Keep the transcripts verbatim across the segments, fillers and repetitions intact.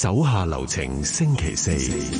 手下留情星期四。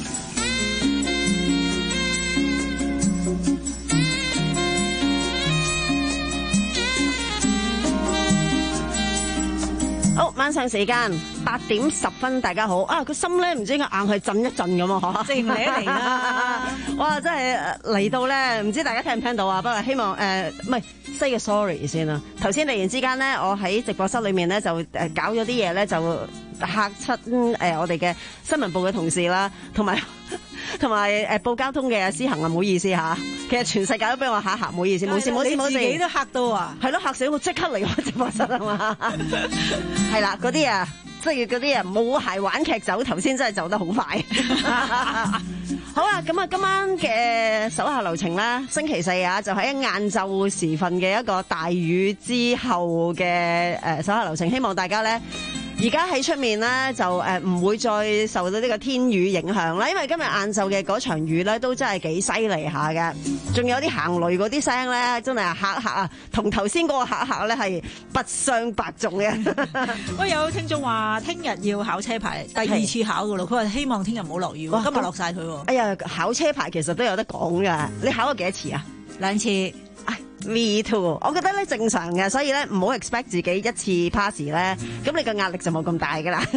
好，晚上時間八點十分，大家好啊！個心咧唔知點解硬係震一震咁啊！嗬，正嚟嚟啦！哇，真係嚟到咧，唔知大家聽唔聽到啊？不過希望誒，唔係 say 個 sorry 先啦。頭先突然之間咧，我喺直播室裏面咧就誒搞咗啲嘢咧，就嚇親誒我哋嘅新聞部嘅同事啦，同埋同埋誒報交通嘅阿思恒啊，唔好意思嚇。其實全世界都俾我嚇嚇，唔好意思，冇事冇事冇事。 你自己都嚇到啊！ 係咯，嚇死我，即刻離開直播室啊嘛！係啦，嗰啲啊，即係嗰啲啊，冇鞋玩劇走，頭先真係走得好快。好啊，咁啊，今晚嘅手下留情啦，星期四啊，就喺晏晝時分嘅一個大雨之後嘅誒手下留情，希望大家咧。而家喺出面咧就誒唔會再受到呢個天雨影響啦，因為今日晏晝嘅嗰場雨咧都真係幾犀利下嘅，仲有啲行雷嗰啲聲咧真係嚇嚇啊，同頭先嗰個嚇嚇咧係不相伯仲嘅。 喂，有聽眾話聽日要考車牌，第二次考噶咯，佢話希望聽日唔好落雨，今日落晒佢。哎呀，考車牌其實都有得講噶，你考咗幾多次啊？ 兩次。 Me too， 我覺得咧正常嘅，所以咧唔好 expect 自己一次 pass 咧，咁你個壓力就冇咁大噶啦。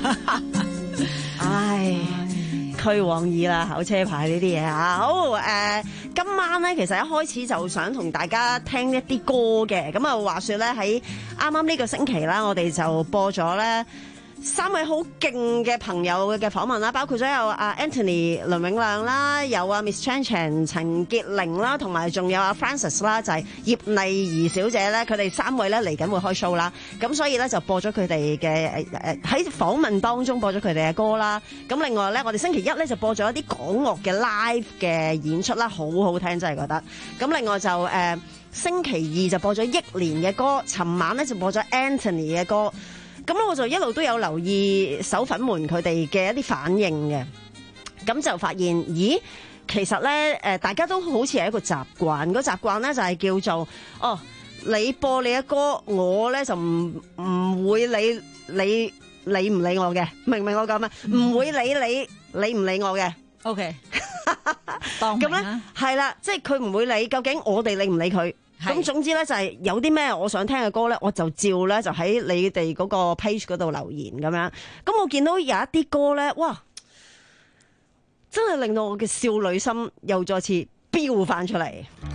唉，俱往矣啦，考車牌呢啲嘢啊。好誒、呃，今晚咧其實一開始就想同大家聽一啲歌嘅，咁啊話說咧喺啱啱呢個星期啦，我哋就播咗咧。三位好勁嘅朋友嘅訪問啦，包括咗有阿 Anthony 倫永亮啦，有阿 Miss Chan Chan 陳潔玲啦，同埋仲有阿 Francis 啦，就係葉麗儀小姐咧，佢哋三位咧嚟緊會開 show 啦，咁所以咧就播咗佢哋嘅誒誒喺訪問當中播咗佢哋嘅歌啦，咁另外咧我哋星期一咧就播咗一啲港樂嘅 live 嘅演出啦，好好聽真係覺得，咁另外就誒、呃、星期二就播咗憶蓮嘅歌，尋晚咧就播咗 Anthony 嘅歌。咁我就一路都有留意手粉們佢哋嘅一啲反應嘅，咁就發現，咦，其實咧，誒，大家都好似係一個習慣，個習慣咧就係叫做，哦，你播你嘅歌，我咧就唔唔會理你理唔理我嘅，明唔明我講咩？唔會理你理唔理我嘅 ，OK， 當明啦， 係啦，即係佢唔會理究竟我哋理唔理佢。咁總之咧就係有啲咩我想聽嘅歌咧，我就照咧就喺你哋嗰個 page 嗰度留言咁樣。咁我見到有一啲歌咧，哇，真係令到我嘅少女心又再次飆翻出嚟，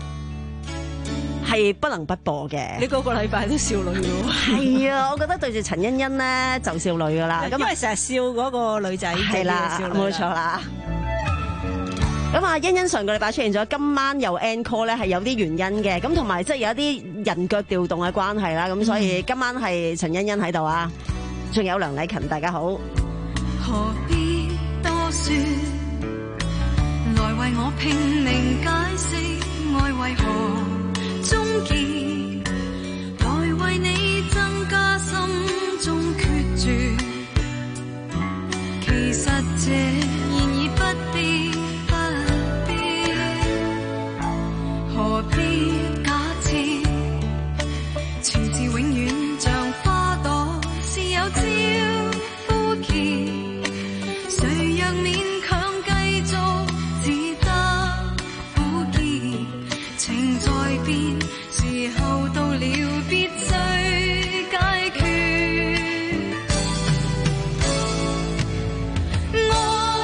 係不能不播嘅。 你個個禮拜都少女喎。 係啊，我覺得對住陳欣欣咧就少女噶啦。 因為成日笑嗰個女仔係啦， 冇錯啦。咁啊，欣欣上個禮拜出現咗，今晚有 encore 咧，係有啲原因嘅，咁同埋即係有一啲人腳調動嘅關係啦，咁所以今晚係陳欣欣喺度啊，仲有梁禮勤，大家好。 何必多說，來為我拼命解釋愛為何終結，來為你增加心中決絕，其實這然而不必。何必假設情字永遠像花朵是有朝枯竭，誰若勉強繼續只得苦澀，情在變，時候到了必須解決。我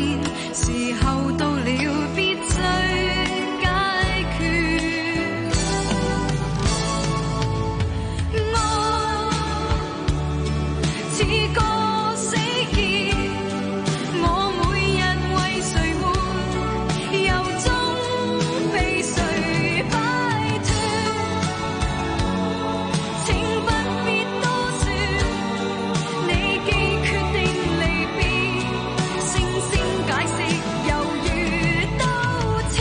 面，時候到了必須解決。愛似個死結，我每日為誰活，由衷被誰擺脫。請不必多說，你既決定離別，聲聲解釋猶如刀切。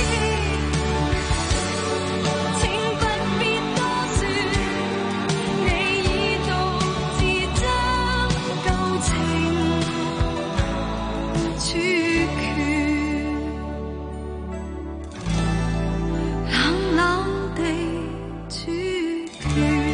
請不必多說，你已獨自將舊情處決，冷冷地處決。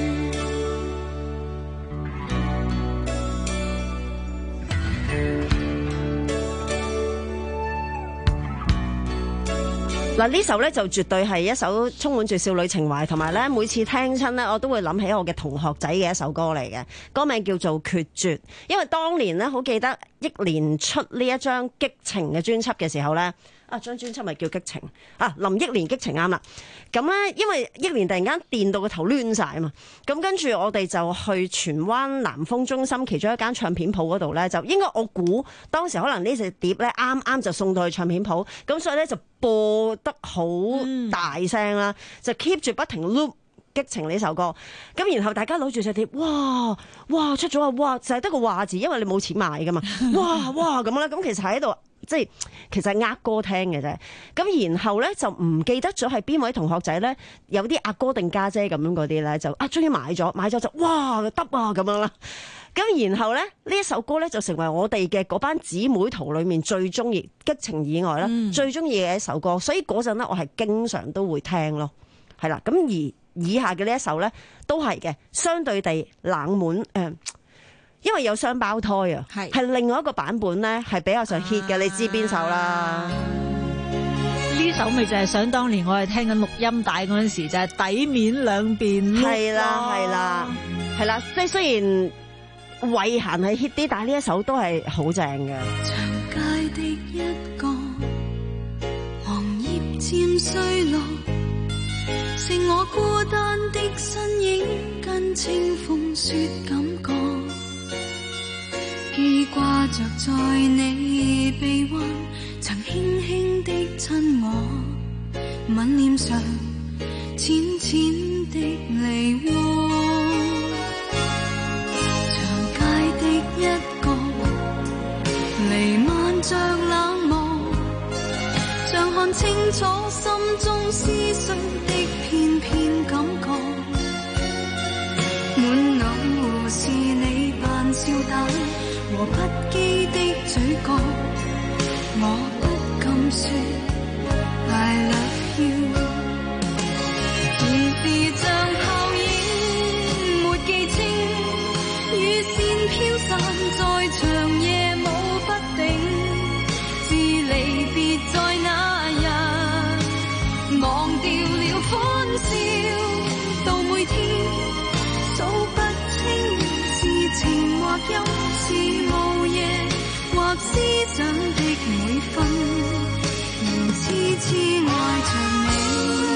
嗱，呢首咧就絕對係一首充滿住少女情懷，同埋咧每次聽親咧我都會諗起我嘅同學仔嘅一首歌嚟嘅，歌名叫做《決絕》。因為當年咧好記得憶蓮出呢一張激情嘅專輯嘅時候咧，啊張專輯咪叫激情啊，林憶蓮激情啱啦。咁咧因為憶蓮突然間電到個頭攣晒啊嘛，咁跟住我哋就去荃灣南豐中心其中一間唱片鋪嗰度咧，就應該我估當時可能呢隻碟咧啱啱就送到去唱片鋪，咁所以咧就播得好大聲啦，就 keep 住不停 loop 激情呢首歌，咁然後大家攞住隻碟，哇哇出咗啊，哇就係得個話字，因為你冇錢買噶嘛，哇哇咁啦，咁其實喺度即係其實係呃歌聽嘅啫，咁然後咧就唔記得咗係邊位同學仔咧，有啲阿哥定家姐咁樣嗰啲咧，就啊終於買咗，買咗就哇得啊咁樣啦。咁然後咧，呢一首歌咧就成為我哋嘅嗰班姊妹圖裏面最中意激情以外啦，嗯、最中意嘅一首歌。所以嗰陣咧，我係經常都會聽咯，係啦。咁而以下嘅呢一首咧，都係嘅，相對地冷門誒、呃，因為有雙胞胎啊，係係另外一個版本咧，係比較上 hit 嘅。啊、你知邊首啦？ 呢首咪就係想當年我哋聽緊錄音帶嗰陣時，就係、是、底面兩邊。 係啦，係啦，係啦。即係雖然慧嫻係 hit 啲，但係呢一首都係好正嘅。 長街的一個黃葉漸碎落，剩我孤單的身影，跟清風雪感覺，記掛着在你臂彎，曾輕輕的親我，吻臉上淺淺的梨渦。一個彌漫着冷漠，像看清楚心中思緒的片片感覺，滿腦是你扮笑膽和不羈的嘴角，我不敢說 I love you， 然是像泡影沒記清，雨線飄散在長夜舞不定，自離別在那日，忘掉了歡笑到每天，數不清是情或憂，是午夜或思想的每分，仍痴痴愛着你。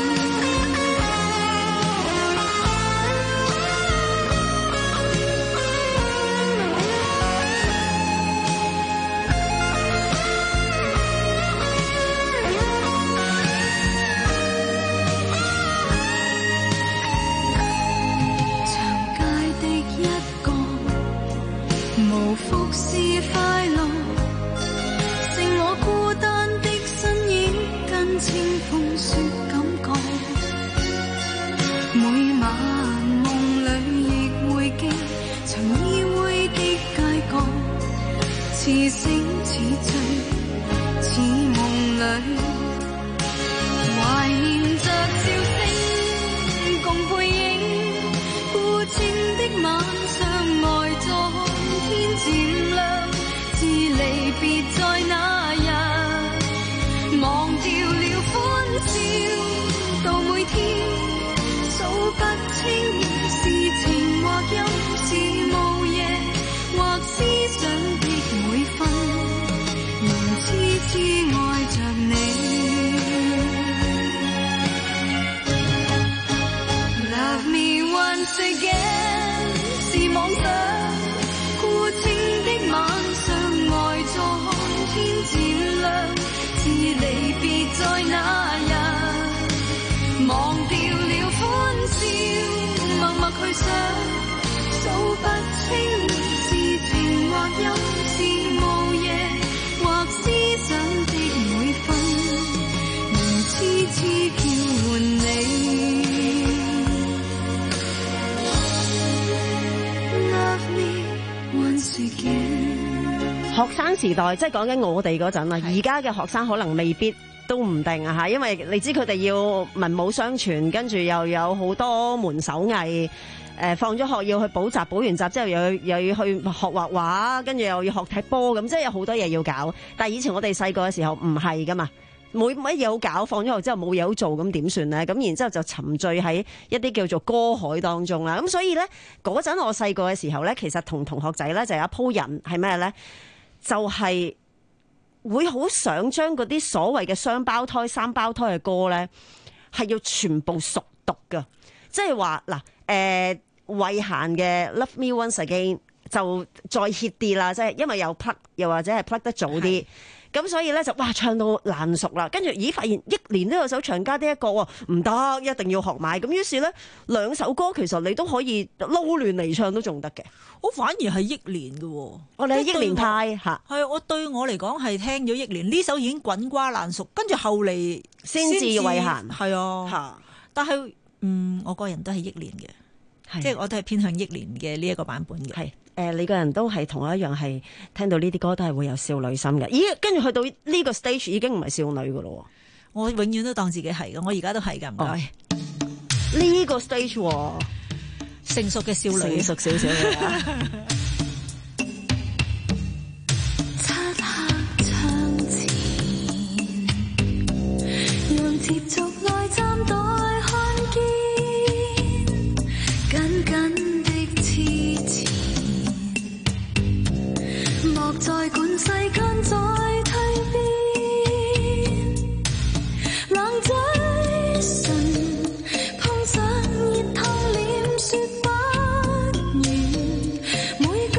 無福是快樂，剩我孤單的身影，跟清風雪感覺，每晚夢裏亦會記曾依偎的街角，似醒似醉似夢裏，懷念着笑聲共背影，孤清的晚上呆坐天漸亮，自離別在那日，忘掉了歡笑到每天，數不清是情或憂，是午夜或思想的每分，仍痴只愛着你。Love me once again 是妄想，孤清的晚上，呆坐看天漸亮，是離別在那日，忘掉了歡笑，默默去想，數不清是情或憂，是午夜或思想的每分，仍痴痴叫喚你。 學生時代即係講緊我哋嗰陣啊，而家嘅學生可能未必都唔定啊嚇，因為你知佢哋要文武雙全，跟住又有好多門手藝。誒放咗學要去補習，補完習之後又又要去學畫畫，跟住又要學踢波，咁即係有好多嘢要搞。但係以前我哋細個嘅時候唔係噶嘛，冇乜嘢好搞，放咗學之後冇嘢好做，咁點算咧？咁然之後就沉醉喺一啲叫做歌海當中啦。咁所以咧嗰陣我細個嘅時候咧，其實同同學仔咧就有一鋪人係咩咧？就係、是、會好想將嗰啲所謂嘅雙胞胎、三胞胎嘅歌咧，係要全部熟讀噶。即係話嗱，誒慧嫻嘅 Love Me Once Again 就再 hit 啲啦，即係因為有 plug 又或者係 plug 得早啲，咁所以咧就哇唱到爛熟啦。跟住咦發現憶蓮都有首長家的一個喎，唔得一定要學埋。咁於是咧兩首歌其實你都可以撈亂嚟唱都仲得嘅。 我反而係憶蓮嘅喎， 我哋係憶蓮派嚇。 係我對我嚟講係聽咗憶蓮呢首已經滾瓜爛熟，跟住後嚟先至慧嫻係啊嚇，但係。嗯，我個人都係憶蓮嘅，即係我都係偏向憶蓮嘅呢一個版本嘅。係，誒、 呃，你個人都係同我一樣，係聽到呢啲歌都係會有少女心嘅。咦，跟住去到呢個 stage 已經唔係少女噶咯。 我永遠都當自己係嘅，我而家都係噶，唔該。呢、 哦、個 stage、哦、 成熟嘅少女， 成熟少少嘅。 漆黑窗前，讓接續內站待。緊緊的痴纏，莫再管世間再蛻變，冷嘴唇碰上熱燙臉，說不完，每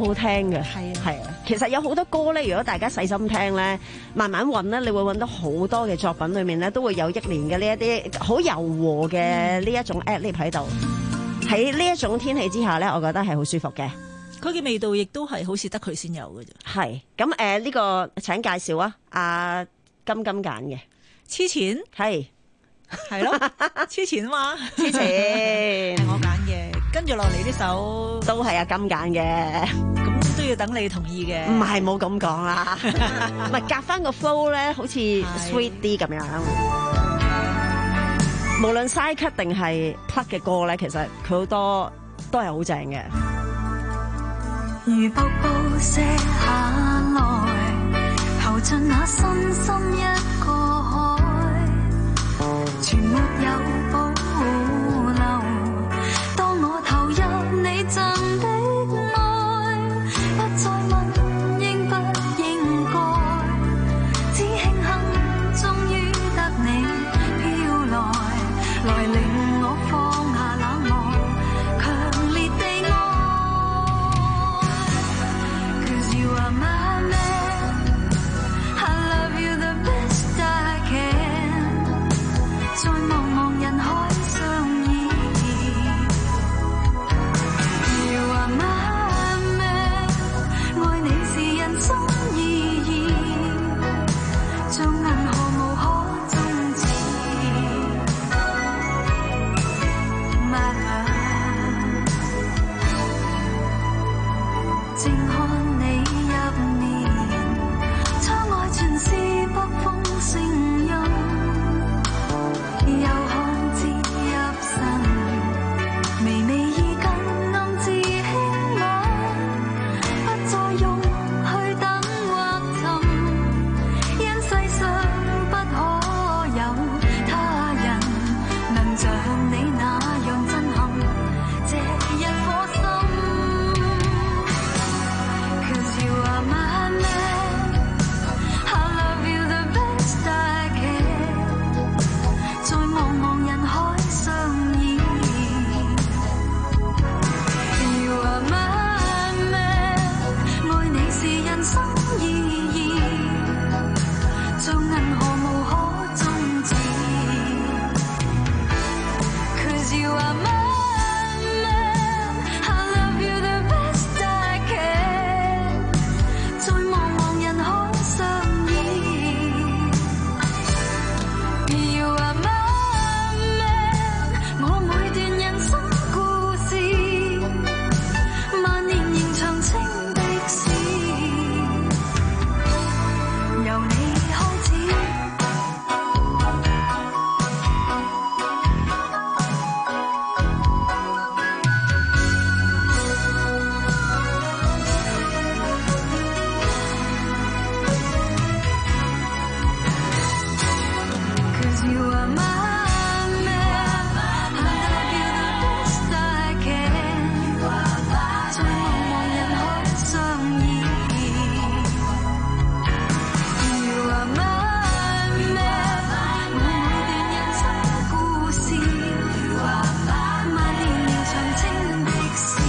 好聽嘅。 係啊， 係啊，其實有好多歌咧，如果大家細心聽咧，慢慢揾咧，你會揾到好多嘅作品裏面咧，都會有憶蓮嘅呢一啲好柔和嘅呢一種 ad-lib 喺度。喺呢一種天氣之下咧，我覺得係好舒服嘅。 佢嘅味道亦都係好似得佢先有嘅啫。 係咁誒，呢個請介紹啊，阿金金揀嘅黐錢係係咯，黐錢嘛， 之前係我揀嘅。跟住落嚟呢首都係阿金揀嘅， 咁都要等你同意嘅。 唔係冇咁講啦，唔係夾翻個 flow 咧，好似 sweet 啲咁樣。無論 side cut 定係 plug 嘅歌咧，其實佢好多都係好正嘅。 如瀑布瀉下來，投進那深深一個海，全沒有保留。當我投入你贈的愛，不再問應不應該，只慶幸終於得你飄來，來令我放下冷漠，強烈地愛。Cause you are my man, I love you the best I can， 在茫茫人海相依。You are my man， 愛你是人生意義，像銀河無可終止。My love， 靜看你入眠，窗外全是北風聲音，又看接入神，微微意更暗自輕吻，不再用去等或尋，因世上不可有他人能像你那樣震撼這一顆心。Cause you are my man， I love you the best I can， 在茫茫人海相依。You are my man， 愛你是人生意義，像銀河無可終止。Cause you are my man， I love you the best I can， 在茫茫人海相依。You are my man， 我每段人生故事，萬年仍長青的事，由你開始。Cause you are my man， I love you the best I can， 在茫茫人海相依。You are my man， 我每段人生故事，萬年仍長青的事，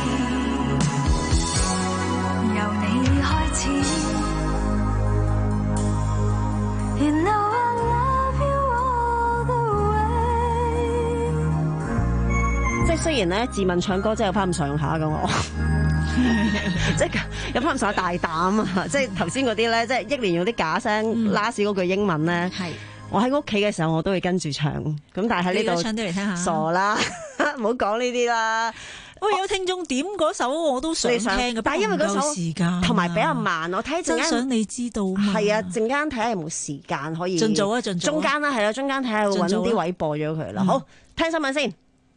由你開始。You know I love you all the way。 即係雖然咧自問唱歌真係有翻咁上下噶我，即係有翻咁上下大膽啊！即係頭先嗰啲咧，即係憶蓮用啲假聲，last 嗰句英文咧， 係我喺屋企嘅時候我都會跟住唱，咁但係喺你都呢度唱啲嚟聽下。 傻啦，唔好講呢啲啦。 喂，有聽眾點嗰首我都想你想聽嘅， 但係因為嗰不過唔夠首時間啊， 同埋比較慢，我睇陣間真想你知道嘛。 係啊，陣間睇下有冇時間可以盡早啊盡早啊中間啦，係啦，中間睇下揾盡早啊啲位播咗佢啦。 嗯好，聽新聞先。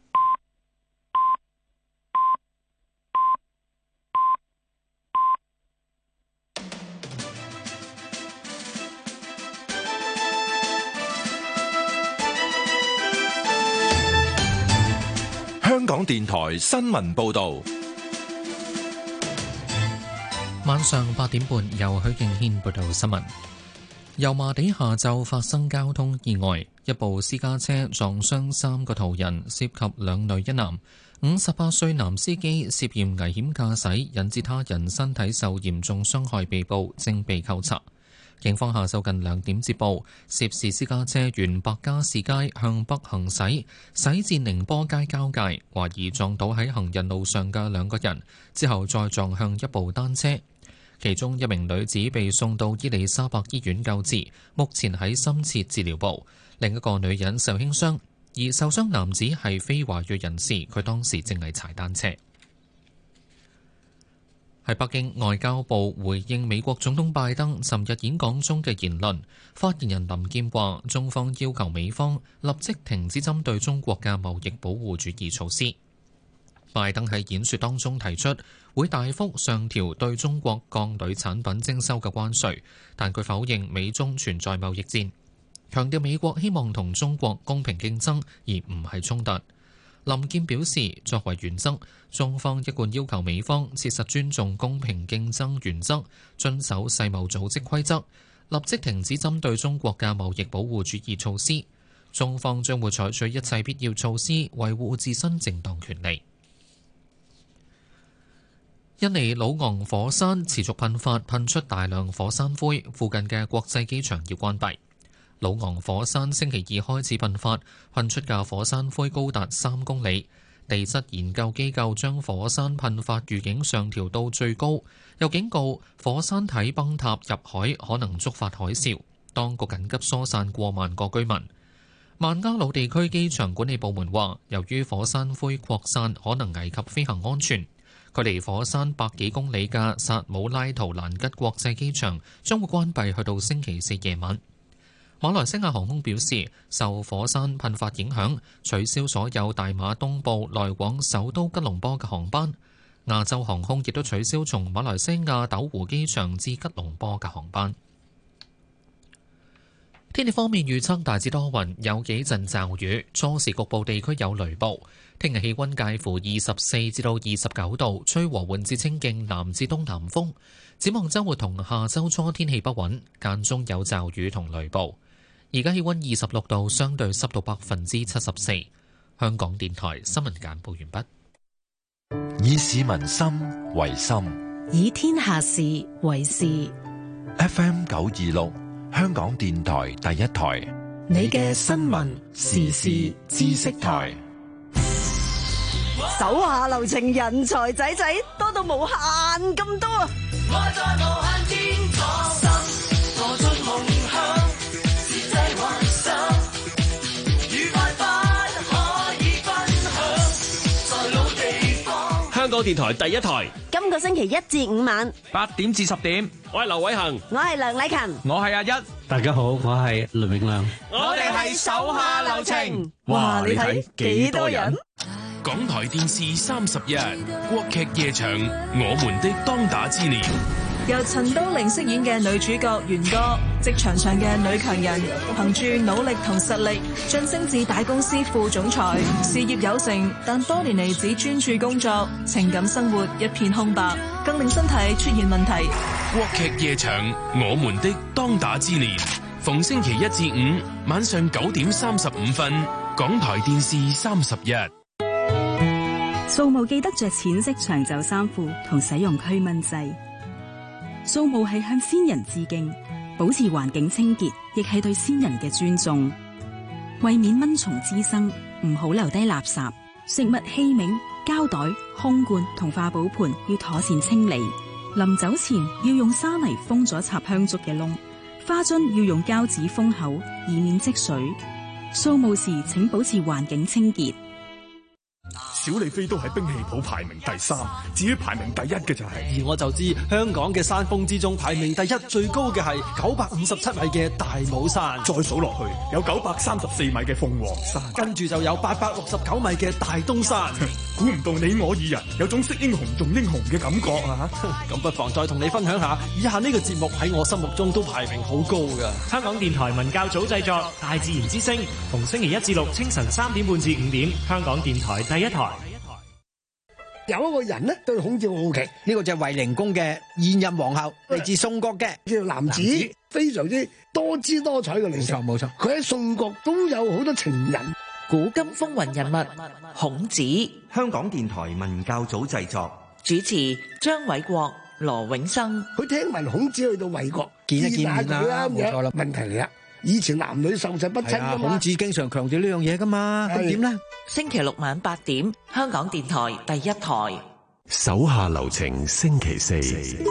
香港電台新聞報導， 晚上八點半由許敬軒報道新聞。油麻地下晝發生交通意外，一部私家車撞傷三個途人，涉及兩女一男。 五十八歲男司機涉嫌危險駕駛，引致他人身體受嚴重傷害被捕，正被扣查。警方下晝近兩點接報，涉事私家車沿白加士街向北行駛，駛至寧波街交界，懷疑撞到喺行人路上嘅兩個人，之後再撞向一部單車。其中一名女子被送到伊利沙伯醫院救治，目前喺深切治療部；另一個女人受輕傷，而受傷男子係非華裔人士，佢當時正係踩單車。喺北京，外交部回應美國總統拜登尋日演講中嘅言論，發言人林劍話：中方要求美方立即停止針對中國嘅貿易保護主義措施。拜登喺演說當中提出會大幅上調對中國鋼鋁產品徵收嘅關稅，但佢否認美中存在貿易戰，強調美國希望同中國公平競爭，而唔係衝突。林劍表示，作為原則，中方一貫要求美方切實尊重公平競爭原則，遵守世貿組織規則，立即停止針對中國嘅貿易保護主義措施。中方將會採取一切必要措施，維護自身正當權利。印尼魯昂火山持續噴發，噴出大量火山灰，附近嘅國際機場要關閉。魯昂火山星期二開始噴發，噴出嘅火山灰高達三公里。地質研究機構將火山噴發預警上調到最高，又警告火山體崩塌入海可能觸發海嘯。當局緊急疏散過萬個居民。曼加魯地區機場管理部門話，由於火山灰擴散，可能危及飛行安全。距離火山百幾公里嘅薩姆拉圖蘭吉國際機場將會關閉，去到星期四夜晚。馬來西亞航空表示，受火山噴發影響，取消所有大馬東部來往首都吉隆坡嘅航班。亞洲航空亦都取消從馬來西亞斗湖機場至吉隆坡嘅航班。天氣方面預測大致多雲，有幾陣驟雨，初時局部地區有雷暴。聽日氣溫介乎二十四至到二十九度，吹和緩至清勁南至東南風。展望週末同下週初天氣不穩，間中有驟雨同雷暴。而家氣溫二十六度，相對濕度百分之七十四。香港電台新聞簡報完畢。 以市民心為心， 以天下事為事。 F M 九二六，香港電台第一台， 你嘅新聞時事知識台。 手下留情，人才仔仔多到無限咁多啊！ 我在無限天堂，心我進夢鄉，是這幻想，愉快不可以分享，在老地方。 香港電台第一台， 今個星期一至五晚八點至十點，我係劉偉恒， 我係梁禮勤， 我係阿一。 大家好，我係倫永亮， 我哋係手下留情。 哇！你睇幾多人？ 港台電視三十日國劇夜場《我們的當打之年》， 由陳都靈飾演嘅女主角元歌，職場上嘅女強人，憑住努力同實力晉升至大公司副總裁，事業有成，但多年嚟只專注工作，情感生活一片空白，更令身體出現問題。 國劇夜場《我們的當打之年》，逢星期一至五晚上九點三十五分，港台電視三十日。 掃墓記得着淺色長袖衫褲同使用驅蚊劑。掃墓係向先人致敬，保持環境清潔，亦係對先人嘅尊重。為免蚊蟲滋生，唔好留低垃圾。食物器皿、膠袋、空罐同化寶盤要妥善清理。臨走前要用沙泥封咗插香燭嘅窿。花樽要用膠紙封口，以免積水。掃墓時請保持環境清潔。 小李飛都喺兵器譜排名第三，至於排名第一嘅就係、 是，而我就知香港嘅山峰之中排名第一最高嘅係九百五十七米嘅大帽山， 再數落去有九百三十四米嘅鳳凰山， 跟住就有八百六十九米嘅大東山。 估唔到你我二人有種識英雄重英雄嘅感覺啊！ 咁不妨再同你分享下，以下呢個節目喺我心目中都排名好高噶。 香港電台文教組製作《大自然之聲》，逢星期一至六清晨三點半至五點，香港電台第一台。 有一個人咧對孔子好好奇，呢個就係衛靈公嘅現任皇后，嚟自宋國嘅，叫做南子，南子非常之多姿多彩嘅女性。冇錯冇錯，佢喺宋國都有好多情人。 古今風雲人物孔子， 香港電台文教組製作， 主持張偉國、羅永生。 佢聽聞孔子去到衛國見一見面啦，冇錯啦。 問題嚟啦，以前男女授受不親㗎嘛， 孔子經常強調呢樣嘢噶嘛，咁點咧？ 星期六晚八點，香港電台第一台。 手下留情，星期四。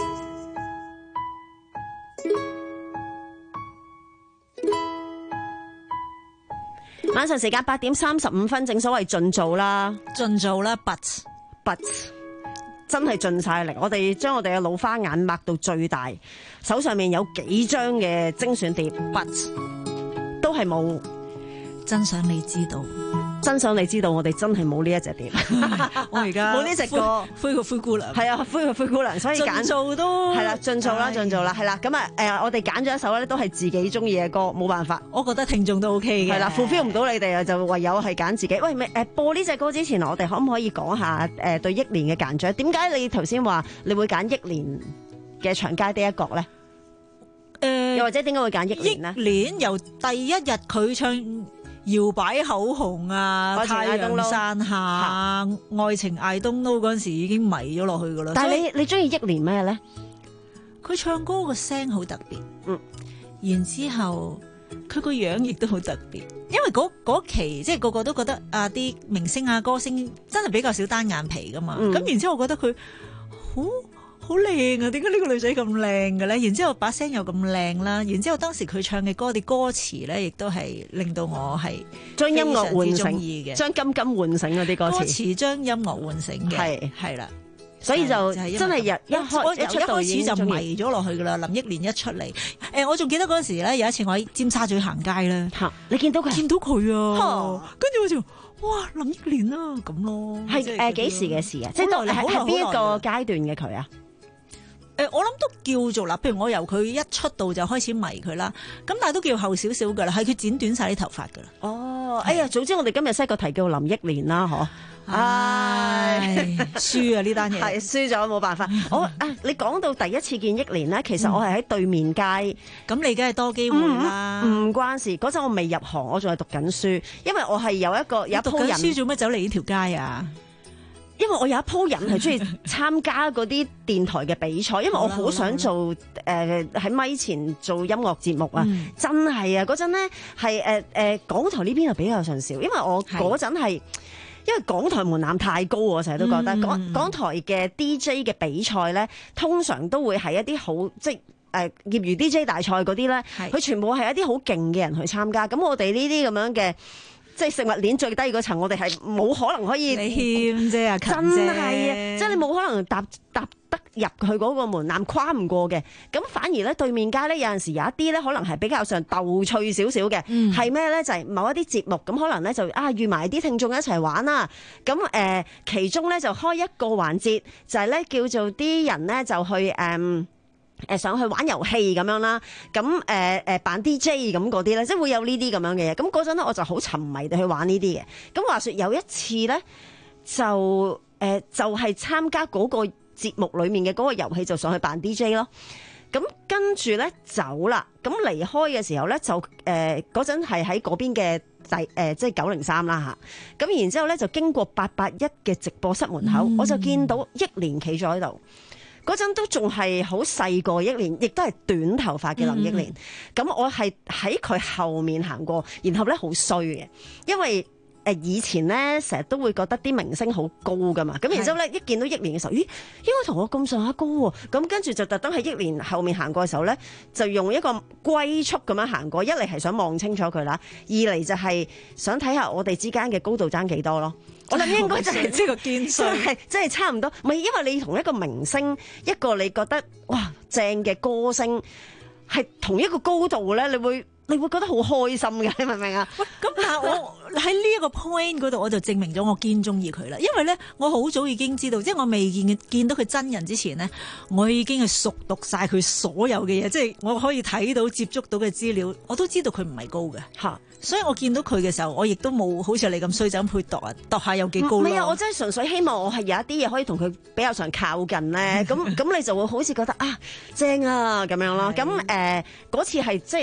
晚上時間八點三十五分，正所謂盡做啦， 盡做啦 ，but but 真係盡晒力。我哋將我哋嘅老花眼擘到最大，手上面有幾張嘅精選碟 ，but 都係冇。 真想你知道， 真想你知道，我哋真係冇呢一隻碟。 我而家冇呢隻歌， 灰個灰姑娘。 係啊，灰個灰姑娘，所以揀盡做都係啦，盡做啦，盡做啦，係啦。咁啊，誒，我哋揀咗一首咧，都係自己中意嘅歌，冇辦法。 我覺得聽眾都 OK 嘅。 係啦 fulfill 唔到你哋啊，就唯有係揀自己。喂，誒播呢隻歌之前，我哋可唔可以講下誒對憶蓮嘅揀獎？點解你頭先話你會揀憶蓮嘅長街的一角咧？誒，又或者點解會揀憶蓮呢？ 憶蓮由第一日佢唱搖擺口紅啊，太陽山下、愛情 I don't know 嗰陣時已經迷咗落去噶啦。 但係你你中意憶蓮咩咧？ 佢唱歌個聲好特別， 嗯， 然之後佢個樣亦都好特別，因為嗰嗰期即係個個都覺得啊啲明星啊歌星真係比較少單眼皮噶嘛，咁、嗯、然之後我覺得佢好好靚啊！點解呢個女仔咁靚嘅咧？然之後把聲又咁靚啦，然之後當時佢唱嘅歌啲歌詞咧，亦都係令到我係將音樂喚醒嘅， 將金金喚醒嗰啲歌詞， 歌詞將音樂喚醒嘅，係係啦。 所以就真係日一開一出道已經就迷咗落去噶啦。林憶蓮一出嚟，誒，我仲記得嗰陣時咧，有一次我喺尖沙咀行街咧， 嚇你見到佢， 見到佢啊，跟住我就哇林憶蓮啊咁咯。 係誒幾時嘅事啊？即係係係邊一個階段嘅佢啊？ 誒，我諗都叫做啦，譬如我由佢一出道就開始迷佢啦，咁但係都叫後少少噶啦，係佢剪短晒啲頭髮噶啦。 哦，哎呀，早知我哋今日 set 個題叫林憶蓮啦，嗬。 唉，輸啊呢單嘢， 係輸咗冇辦法。我啊，你講到第一次見憶蓮咧，其實我係喺對面街，咁、 嗯、你梗係多機會啦。 唔、嗯、關事，嗰陣我未入行，我仲係讀緊書，因為我係有一個有一鋪人。 讀緊書做咩走嚟呢條街啊？ 因為我有一鋪人係中意參加嗰啲電台嘅比賽，因為我好想做誒喺咪前做音樂節目啊、嗯！真係啊，嗰陣咧係誒誒港台呢邊係比較上少，因為我嗰陣係因為港台門檻太高，我成日都覺得港、嗯、港台嘅 D J 嘅比賽咧，通常都會係一啲好即係誒業餘 D J 大賽嗰啲咧，佢全部係一啲好勁嘅人去參加。咁我哋呢啲咁樣嘅。即係食物鏈最低嗰層，我哋係冇可能可以。 你謙啫啊， 真係啊！即係你冇可能踏踏得入去嗰個門檻，跨唔過嘅。咁反而咧，對面街咧有陣時有一啲咧，可能係比較上逗趣少少嘅。係咩咧？就係、是、某一啲節目咁，可能咧就啊預埋啲聽眾一齊玩啦。咁誒、呃，其中咧就開一個環節，就係、是、咧叫做啲人咧就去誒。嗯誒上去玩遊戲咁樣啦，咁誒誒扮 D J 咁嗰啲咧，即係會有呢啲咁樣嘅嘢。咁嗰陣咧，我就好沉迷地去玩呢啲嘅。咁話說有一次咧，就誒、呃、就係、是、參加嗰個節目裡面嘅嗰個遊戲，就上去扮 D J 咯。咁跟住咧走啦，咁離開嘅時候咧，就誒嗰陣係喺嗰邊嘅第誒即係九零三啦嚇。咁然之後咧，就經過八八一嘅直播室門口，嗯、我就見到憶蓮企咗喺度。嗰陣都仲係好細個憶蓮，亦都係短頭髮嘅林憶蓮。咁、嗯、我係喺佢後面行過，然後咧好衰嘅，因為誒以前咧成日都會覺得啲明星好高噶嘛。咁然之後咧一見到憶蓮嘅時候，咦應該同我咁上下高喎。咁跟住就特登喺憶蓮後面行過嘅時候咧，就用一個龜速咁樣行過。一嚟係想望清楚佢啦，二嚟就係想睇下我哋之間嘅高度爭幾多咯。我諗應該就係呢個堅信， 係即係差唔多。唔係因為你同一個明星，一個你覺得哇正嘅歌星，係同一個高度咧，你會你會覺得好開心嘅，你明唔明啊？ 喂，咁但係我喺呢一個 point 嗰度，我就證明咗我堅中意佢啦。因為咧，我好早已經知道，即係我未見見到佢真人之前咧，我已經係熟讀晒佢所有嘅嘢，即係我可以睇到接觸到嘅資料，我都知道佢唔係高嘅嚇。所以我見到佢嘅時候，我亦都冇好似你咁衰就咁去度啊，度下有幾高咯。 唔係啊，我真係純粹希望我係有一啲嘢可以同佢比較上靠近咧。咁咁你就會好似覺得啊正啊咁樣咯。咁誒嗰次係即係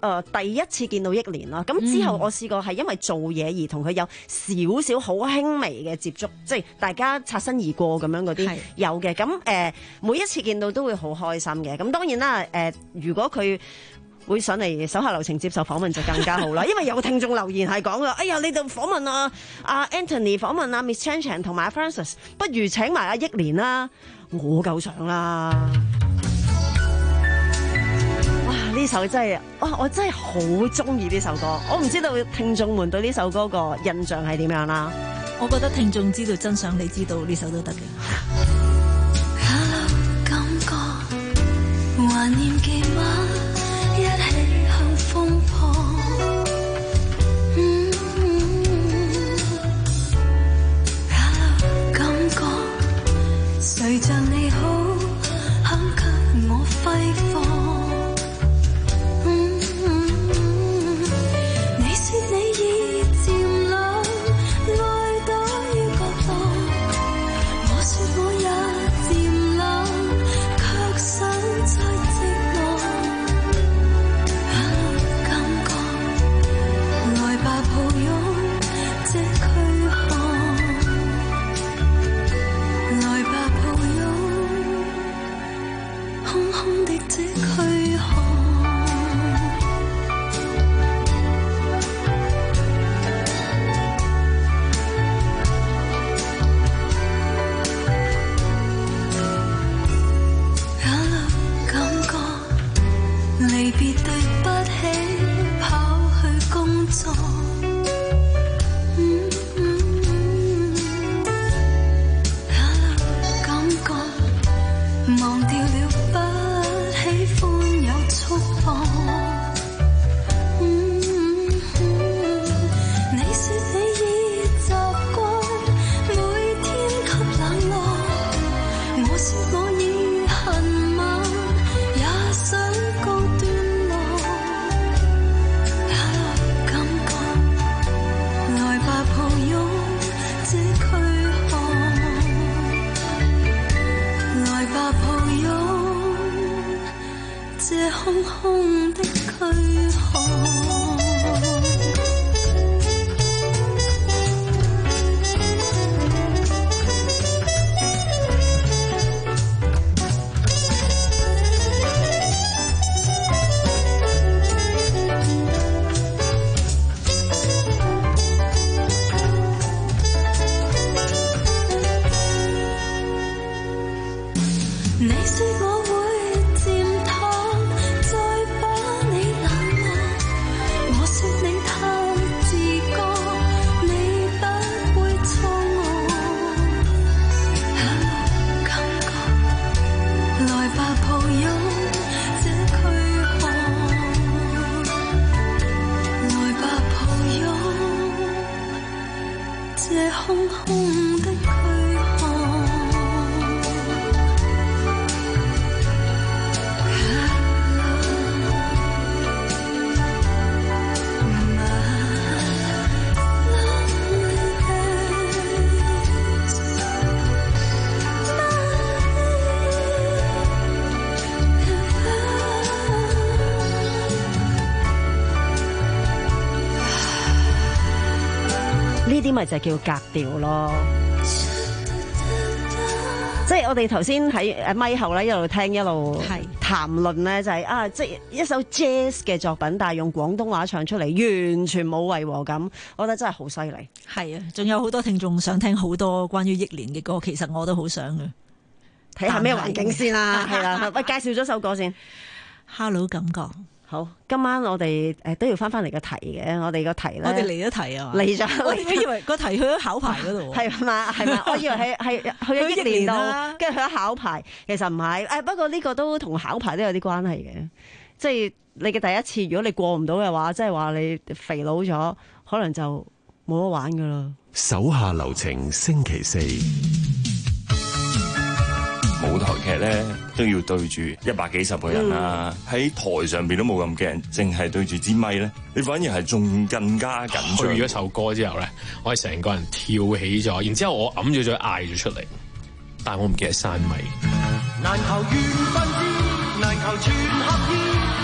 呃、第一次見到憶蓮啦。咁之後我試過係因為做嘢而同佢有少少好輕微嘅接觸，即係大家擦身而過咁樣嗰啲有嘅。咁誒、呃、每一次見到都會好開心嘅。咁當然啦，誒、呃、如果佢會上嚟手下留情接受訪問就更加好啦，因為有聽眾留言係講噶，哎呀，你哋訪問啊阿 Anthony 訪問啊 Miss Chan Chan 同埋 Francis， 不如請埋阿憶蓮啦，我夠想啦。哇！呢首真係，哇！我真係好中意呢首歌，我唔知道聽眾們對呢首歌個印象係點樣啦。 我覺得聽眾知道真相，你知道呢首都得嘅。 感覺懷念記憶一起向風破，嗯嗯、感覺誰像你好，肯給我揮霍、嗯嗯、你說你已漸老，愛躲於角落，我說我也漸老，卻想再寂寞。離別對不起，跑去工作。嗯嗯、感覺忘掉了不喜歡有束縛。嗯嗯、你說你已習慣每天給冷落，我說我已恨嗎？也想告段落。感覺來吧抱擁這軀殼，來吧抱擁這空空的軀殼。你說我會漸淡，再把你冷落。我說你太自覺，你不會錯我。感覺來吧抱擁這軀殼，來吧抱擁這空空的軀殼。 呢啲咪就叫格調咯，即係我哋頭先喺誒咪後咧一路聽一路談論咧，就係、是、啊，即係一首 jazz 嘅作品，但係用廣東話唱出嚟，完全冇違和感，我覺得真係好犀利。 係啊，仲有好多聽眾想聽好多關於憶蓮嘅歌，其實我都好想嘅。 睇下咩環境先啦，係啦，喂，介紹咗首歌先。 Hello 感覺。 好，今晚我哋誒都要翻翻嚟個題嘅，我哋個題咧， 我哋嚟咗題啊嘛，嚟咗， 我哋以為個題去咗考牌嗰度， 係嘛係嘛，我以為係係去咗憶蓮度，跟住去咗考牌，其實唔係，誒不過呢個都同考牌都有啲關係嘅，即係你嘅第一次，如果你過唔到嘅話，即係話你肥佬咗，可能就冇得玩噶啦。 手下留情，星期四。 舞台劇咧都要對住一百幾十個人啦，喺、嗯、台上邊都冇咁驚，淨係對住支咪咧，你反而係仲更加緊張。 去咗首歌之後咧，我係成個人跳起咗，然之後我揞咗嘴嗌咗出嚟，但係我唔記得閂咪。 難求緣分至，難求全合意，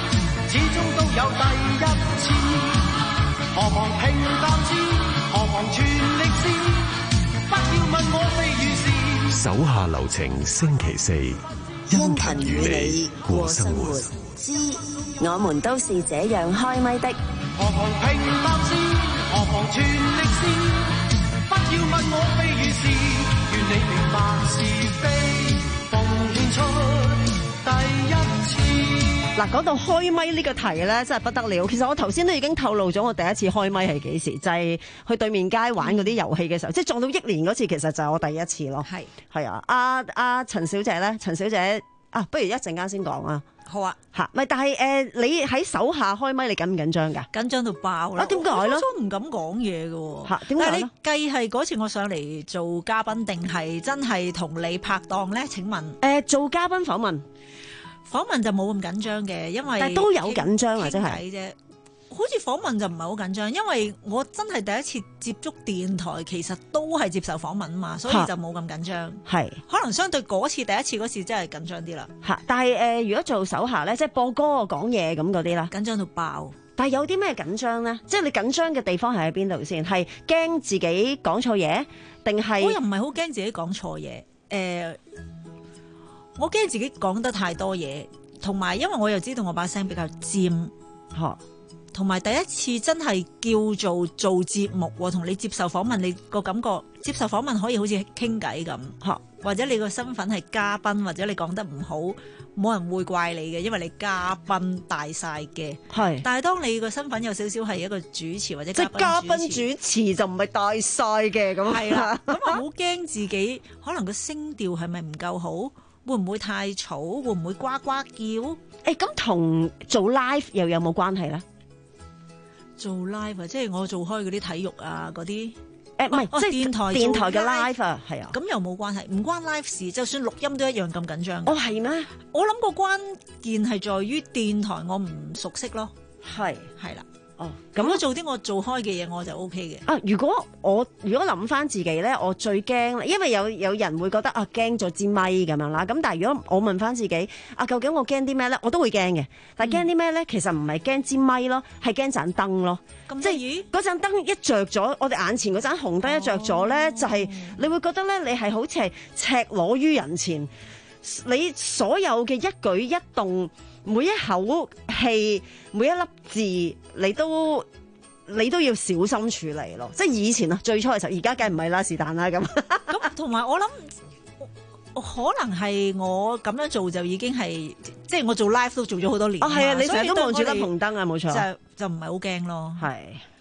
始終都有第一次，何妨平淡之，何妨全力試，不要問我非與是。 手下留情，星期四， 因勤與你過生活之我們都是這樣開咪的。 何妨平淡之，何妨全力試，不要問我非與是，願你明白是非，奉獻出第一次。 嗱，講到開咪呢個題咧，真係不得了。其實我頭先都已經透露咗，我第一次開咪係幾時，就係、是、去對面街玩嗰啲遊戲嘅時候，嗯、即係撞到憶蓮嗰次，其實就係我第一次咯。係係啊，阿阿陳小姐咧，陳小姐啊，不如一陣間先講啊。 好啊， 嚇，咪但係誒、呃，你喺手下開咪，你緊唔緊張㗎？ 緊張到爆啦！ 啊，點解咧？ 我都唔敢講嘢嘅喎。 嚇，點解咧？ 但係你計係嗰次我上嚟做嘉賓，定係真係同你拍檔咧？請問誒、 呃，做嘉賓訪問， 訪問就冇咁緊張嘅，因為但係都有緊張啊，真係啫。好似訪問就唔係好緊張，因為我真係第一次接觸電台，其實都係接受訪問啊嘛，所以就冇咁緊張。係可能相對嗰次第一次嗰次真係緊張啲啦。嚇！但係誒、呃，如果做手下咧，即係播歌講嘢咁嗰啲啦，緊張到爆。但係有啲咩緊張咧？即係你緊張嘅地方係喺邊度先？係驚自己講錯嘢，定係我又唔係好驚自己講錯嘢。誒、呃，我驚自己講得太多嘢，同埋因為我又知道我把聲比較尖，嚇。同埋第一次真係叫做做節目，同你接受訪問，你個感覺接受訪問可以好似傾偈咁，或者你個身份係嘉賓，或者你講得唔好，冇人會怪你嘅，因為你嘉賓大晒嘅。係，但係當你個身份有少少係一個主持或者嘉賓主持，即係嘉賓主持就唔係大晒嘅咁。係啦，咁我好驚自己可能個聲調係咪唔夠好，會唔會太嘈，會唔會呱呱叫？誒、欸，咁同做 live 又有冇關係咧？做 live 即係我做開嗰啲體育啊嗰啲，誒唔係即係電台電台嘅 live 啊，係啊，咁又冇關係，唔關 live 事，就算錄音都一樣咁緊張。哦係咩？我諗個關鍵係在於電台我唔熟悉咯，係係啦。哦，咁我做啲我做開嘅嘢我就 O K 嘅。啊，如果我如果諗翻自己咧，我最驚，因為有有人會覺得啊驚咗支咪咁樣啦。咁但係如果我問翻自己啊，究竟我驚啲咩咧？我都會驚嘅。但係驚啲咩咧？其實唔係驚支咪咯，係驚盞燈咯。即係嗰盞燈一着咗，我哋眼前嗰盞紅燈一着咗咧，哦、就係你會覺得咧，你係好似係赤裸於人前，你所有嘅一舉一動。每一口氣，每一粒字，你都你都要小心處理咯。即係以前啊，最初嘅時候，而家梗係唔係啦，是但啦咁。咁同埋我諗，可能係我咁樣做就已經係，即係我做 live 都做咗好多年。哦，係啊，你成日都望住粒紅燈啊，冇錯。就就唔係好驚咯。係。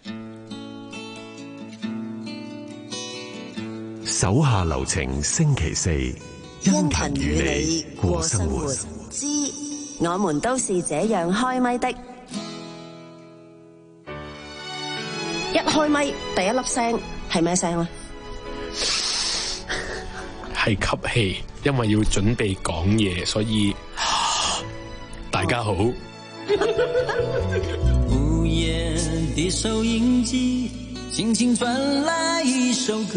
手下留情，星期四， 因勤與你過生活之。我們都是這樣開咪的。一開咪，第一粒聲係咩聲咧？ 係吸氣，因為要準備講嘢，所以大家好。 午夜的收音機，輕輕傳來一首歌，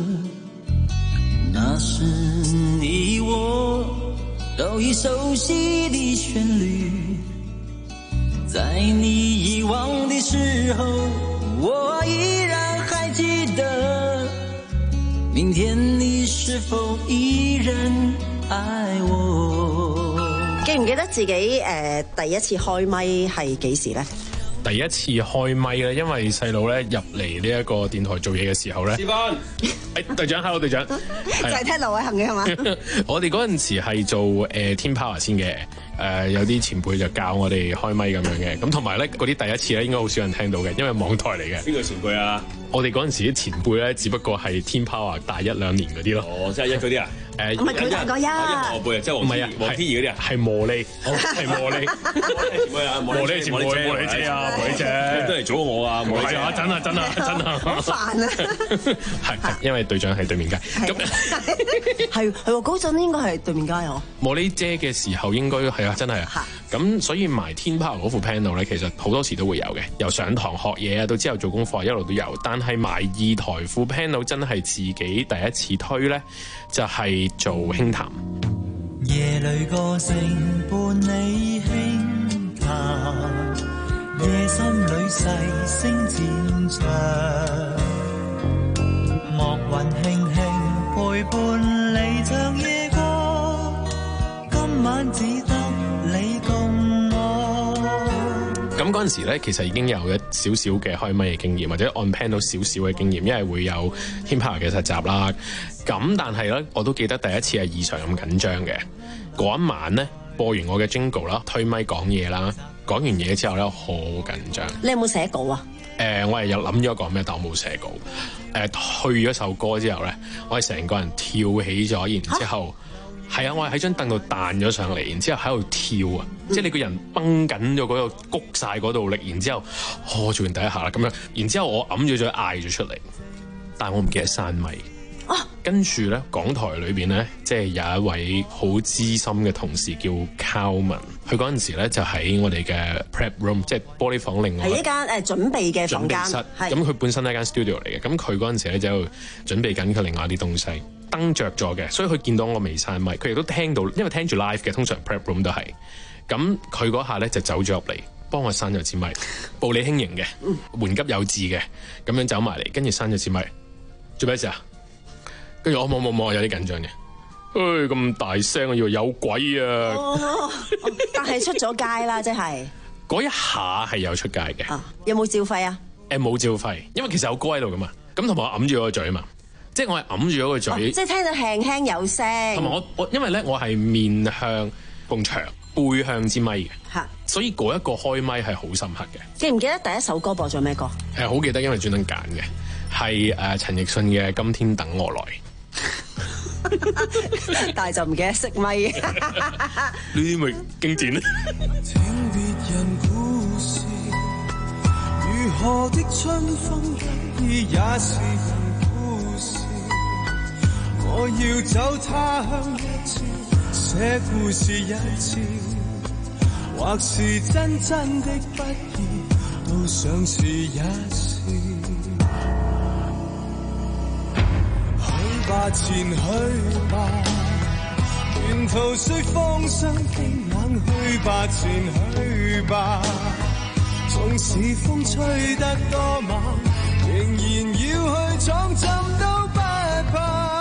那是你我都已熟悉的旋律，在你遺忘的時候，我依然還記得，明天你是否依然愛我？ 記唔記得自己誒、呃、第一次開咪係幾時咧？ 第一次開咪咧，因為細佬咧入嚟呢一個電台做嘢嘅時候咧，師傅，誒隊長，hello 隊長，就係聽劉偉恒嘅係嘛？我哋嗰陣時係做誒天 power 先嘅，誒、呃、有啲前輩就教我哋開咪咁樣嘅，咁同埋咧嗰啲第一次咧應該好少人聽到嘅，因為網台嚟嘅。邊個前輩啊？我哋嗰陣時啲前輩咧，只不過係天 power 大一兩年嗰啲咯。哦，即係一嗰啲啊？誒，唔係佢大過一，一個輩啊，即係黃天黃天怡嗰啲啊，係磨利，係磨利，磨利前輩，磨利姐啊，磨利姐，都嚟早我啊，磨利姐啊，真啊真啊真啊，好煩啊，係係，因為隊長係對面街，咁係係喎，嗰陣應該係對面街哦。磨利姐嘅時候應該係啊，真係啊，咁所以埋天 power 嗰副 panel 咧，其實好多時都會有嘅，由上堂學嘢啊，到之後做功課一路都有，但係埋二台副 panel 真係自己第一次推咧，就係做輕談。夜裏歌聲伴你輕談。 聲漸長，樂韻輕輕陪伴你像夜歌，今晚只得你共我。 咁嗰陣時咧，其實已經有一少少嘅開咪嘅經驗，或者按 pan 到少少嘅經驗，因為會有 Teen Power 嘅實習啦。咁但係咧，我都記得第一次係異常咁緊張嘅。嗰一晚咧，播完我嘅 jingle 啦，推咪講嘢啦，講完嘢之後咧，好緊張。 你有冇寫稿啊？ 誒、呃，我係有諗咗講咩，但我冇寫稿。誒、呃，去咗首歌之後咧，我係成個人跳起咗，然之後係啊，我係喺張凳度彈咗上嚟，然之後喺度跳啊，嗯、即係你個人繃緊咗嗰個谷晒嗰度力，然之後我、哦、做完第一下啦，咁樣，然之後我揞住咗嗌咗出嚟，但係我唔記得閂咪。啊、跟住咧，港台裏邊咧，即係有一位好資深嘅同事叫 Calvin， 佢嗰陣時咧就喺我哋嘅 prep room， 即係玻璃房另外係一間誒準備嘅房間室。咁佢本身係一間 studio 嚟嘅，咁佢嗰陣時咧就喺度準備緊佢另外一啲東西，燈着咗嘅，所以佢見到我未閂咪，佢亦都聽到，因為聽住 live 嘅，通常 prep room 都係。咁佢嗰下咧就走咗入嚟，幫我閂咗支咪，步履輕盈嘅，緩急有致嘅，咁樣走埋嚟，跟住閂咗支咪，做咩事啊？跟住我冇冇冇有啲緊張嘅，誒咁大聲，我以為有鬼啊！ 哦、但係出咗街啦，即係嗰一下係有出街嘅、 啊。有冇照肺啊？ 誒冇照肺，因為其實有歌喺度噶嘛。咁同埋我揞住嗰個嘴啊嘛，即係我係揞住嗰個嘴。哦、即係聽到輕輕有聲。同埋我我因為咧，我係面向埲牆，背向支咪嘅，所以嗰一個開咪係好深刻嘅。 記唔記得第一首歌播咗咩歌？ 誒好記得，因為專登揀嘅係誒陳奕迅嘅《今天等我來》。 但係就唔記得熄咪， 呢啲咪經典咧。 聽別人故事，如何的春風得意也是份故事。我要走他鄉一次，寫故事一次，或是真真的不易，都想試一試。吧前去吧，沿途雖風霜冰冷，去吧前去吧，縱使風吹得多猛，仍然要去闖尋都不怕。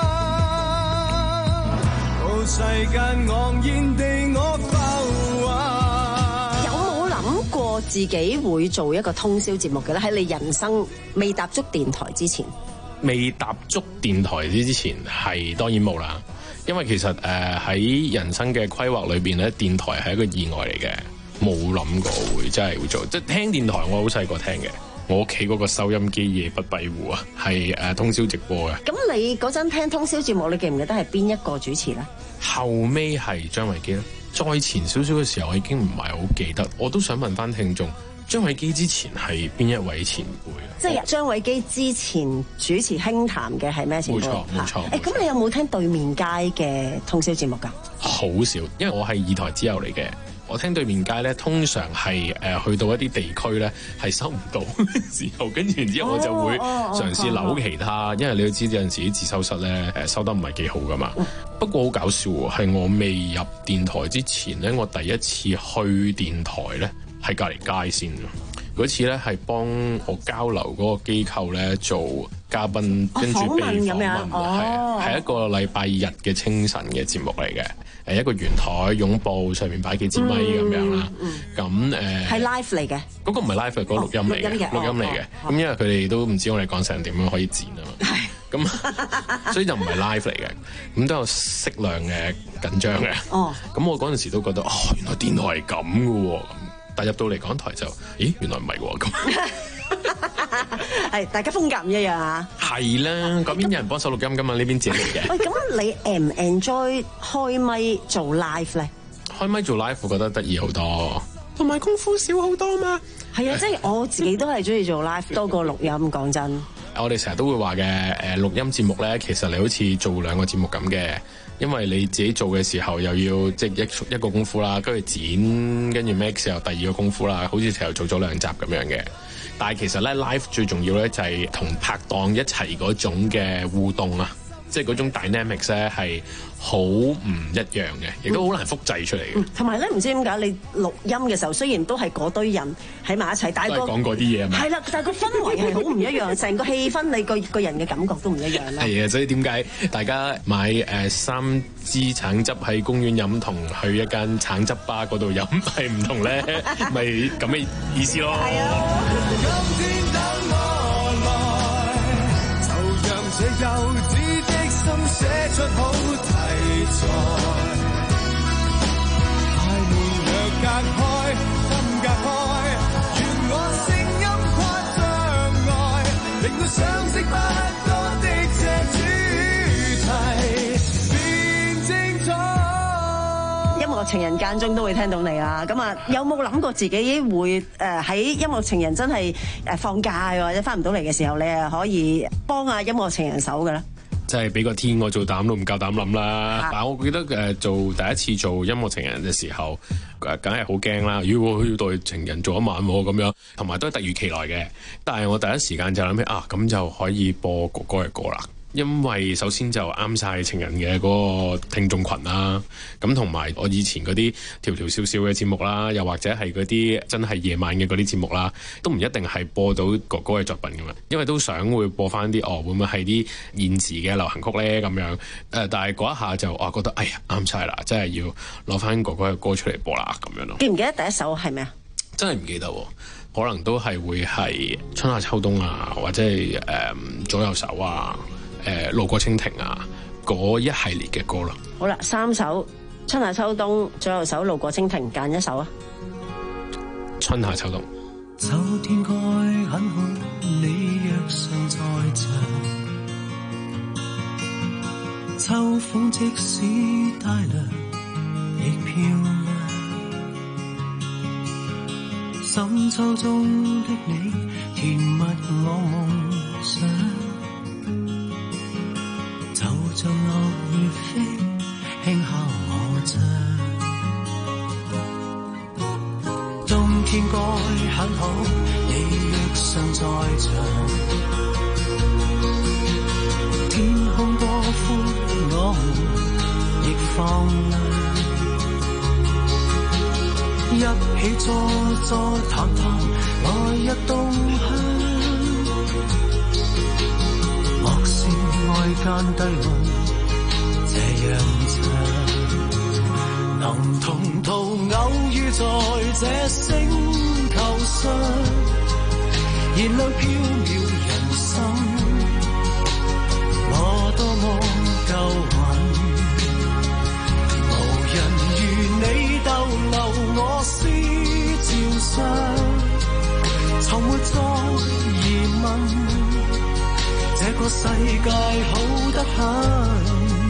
無世間昂然地我浮華。 有冇諗過自己會做一個通宵節目嘅咧？喺你人生未踏足電台之前。 未踏足電台之前係當然冇啦，因為其實誒喺、呃、人生嘅規劃裏邊咧，電台係一個意外嚟嘅，冇諗過會真係會做。即係聽電台，我好細個聽嘅，我屋企嗰個收音機夜不閉戶啊，係誒、呃、通宵直播嘅。咁你嗰陣聽通宵節目，你記唔記得係邊一個主持咧？ 後尾係張維基啦，再前少少嘅時候我已經唔係好記得，我都想問翻聽眾。張偉基之前係邊一位前輩啊？ 即係張偉基之前主持輕談嘅係咩前輩？冇錯冇錯。 誒，咁你有冇聽對面街嘅通宵節目㗎？ 好少，因為我係二台之友嚟嘅。我聽對面街咧，通常係誒、呃、去到一啲地區咧係收唔到時候，跟住然之後我就會嘗試扭其他，哦哦哦、因為你都知有陣時啲自修室咧誒收得唔係幾好㗎嘛。嗯、不過好搞笑喎，係我未入電台之前咧，我第一次去電台咧。喺隔離街先，嗰次咧係幫我交流嗰個機構咧做嘉賓，跟住被訪問，係、哦、係一個禮拜日嘅清晨嘅節目嚟嘅。誒一個圓台擁抱上面擺幾支咪咁樣啦，咁誒係 live 嚟嘅， 嗰個唔係 live 嘅，嗰個錄音嚟嘅，錄音嚟嘅。咁因為佢哋都唔知我哋講成點樣可以剪啊嘛，咁所以就唔係 live 嚟嘅，咁都有適量嘅緊張嘅。哦，咁我嗰陣時都覺得，哦，原來電台係咁嘅喎。但入到嚟港台就，咦，原來唔係喎咁。 係大家風格唔一樣啊。 係啦，嗰邊有人幫手錄音噶嘛，呢邊自己嚟嘅。 喂，咁你 唔 enjoy 開咪做 live 咧？ 開咪做 live 我覺得得意好多，同埋功夫少好多嘛。 係啊，即係我自己都係中意做 live 多過錄音，講真。 我哋成日都會話嘅，誒錄音節目咧，其實你好似做兩個節目咁嘅。因為你自己做嘅時候又要即係一一個功夫啦，跟住剪，跟住 mix 又第二個功夫啦，好似成日做咗兩集咁樣嘅。但係其實咧 live 最重要咧就係同拍檔一齊嗰種嘅互動啊， 即係嗰種 dynamics 咧係好唔一樣嘅，亦都好難複製出嚟嘅。 同埋咧，唔知點解你錄音嘅時候，雖然都係嗰堆人喺埋一齊，但係都係講嗰啲嘢係咪？ 係啦，但係個氛圍係好唔一樣，成個氣氛你個個人嘅感覺都唔一樣啦。 係啊，所以點解大家買誒三支橙汁喺公園飲，同去一間橙汁吧嗰度飲係唔同咧？咪咁嘅意思咯。係啊。 這幼稚的心寫出好題材，快門若隔開，分隔開，願我聲音跨障礙，令到相識不多的這主題變精彩。 音樂情人間中都會聽到你啦，咁啊有冇諗過自己會誒喺音樂情人真係誒放假或者翻唔到嚟嘅時候，你係可以幫下音樂情人手嘅咧？ 即係俾個天我做膽都唔夠膽諗啦！但係我記得誒做第一次做音樂情人嘅時候，誒梗係好驚啦！如果要對情人做一晚咁樣，同埋都係突如其來嘅。但係我第一時間就諗起啊，咁就可以播哥哥嘅歌啦。因為首先就啱晒情人嘅嗰個聽眾群啦，咁同埋我以前嗰啲條條笑笑嘅節目啦，又或者係嗰啲真係夜晚嘅嗰啲節目啦，都唔一定係播到哥哥嘅作品㗎嘛，因為都想會播翻啲哦，會唔會係啲現時嘅流行曲咧咁樣？誒、呃，但係嗰一下就我覺得，哎呀啱晒啦，真係要攞翻哥哥嘅歌出嚟播啦咁樣咯。 記唔記得第一首係咩啊？ 真係唔記得喎。可能都係會係春夏秋冬啊，或者係誒、呃、左右手啊。誒路過蜻蜓啊，嗰一系列嘅歌咯。 好啦，三首春夏秋冬，左右手路過蜻蜓，揀一首啊。 春夏秋冬。 秋天該很好，你若尚在場。秋風即使帶涼，亦漂亮。深秋中的你，甜蜜我夢想。就像落葉飛，輕敲我窗。冬天該很好，你若尚在場。天空多寬，我們亦放亮。一起坐坐談談，來日動向。莫是愛間低溫，這樣長，能同途偶遇在這星球上，燃亮飄渺人生。我多麼夠運，無人如你逗留我思照上，從沒再疑問。這個世界好得很，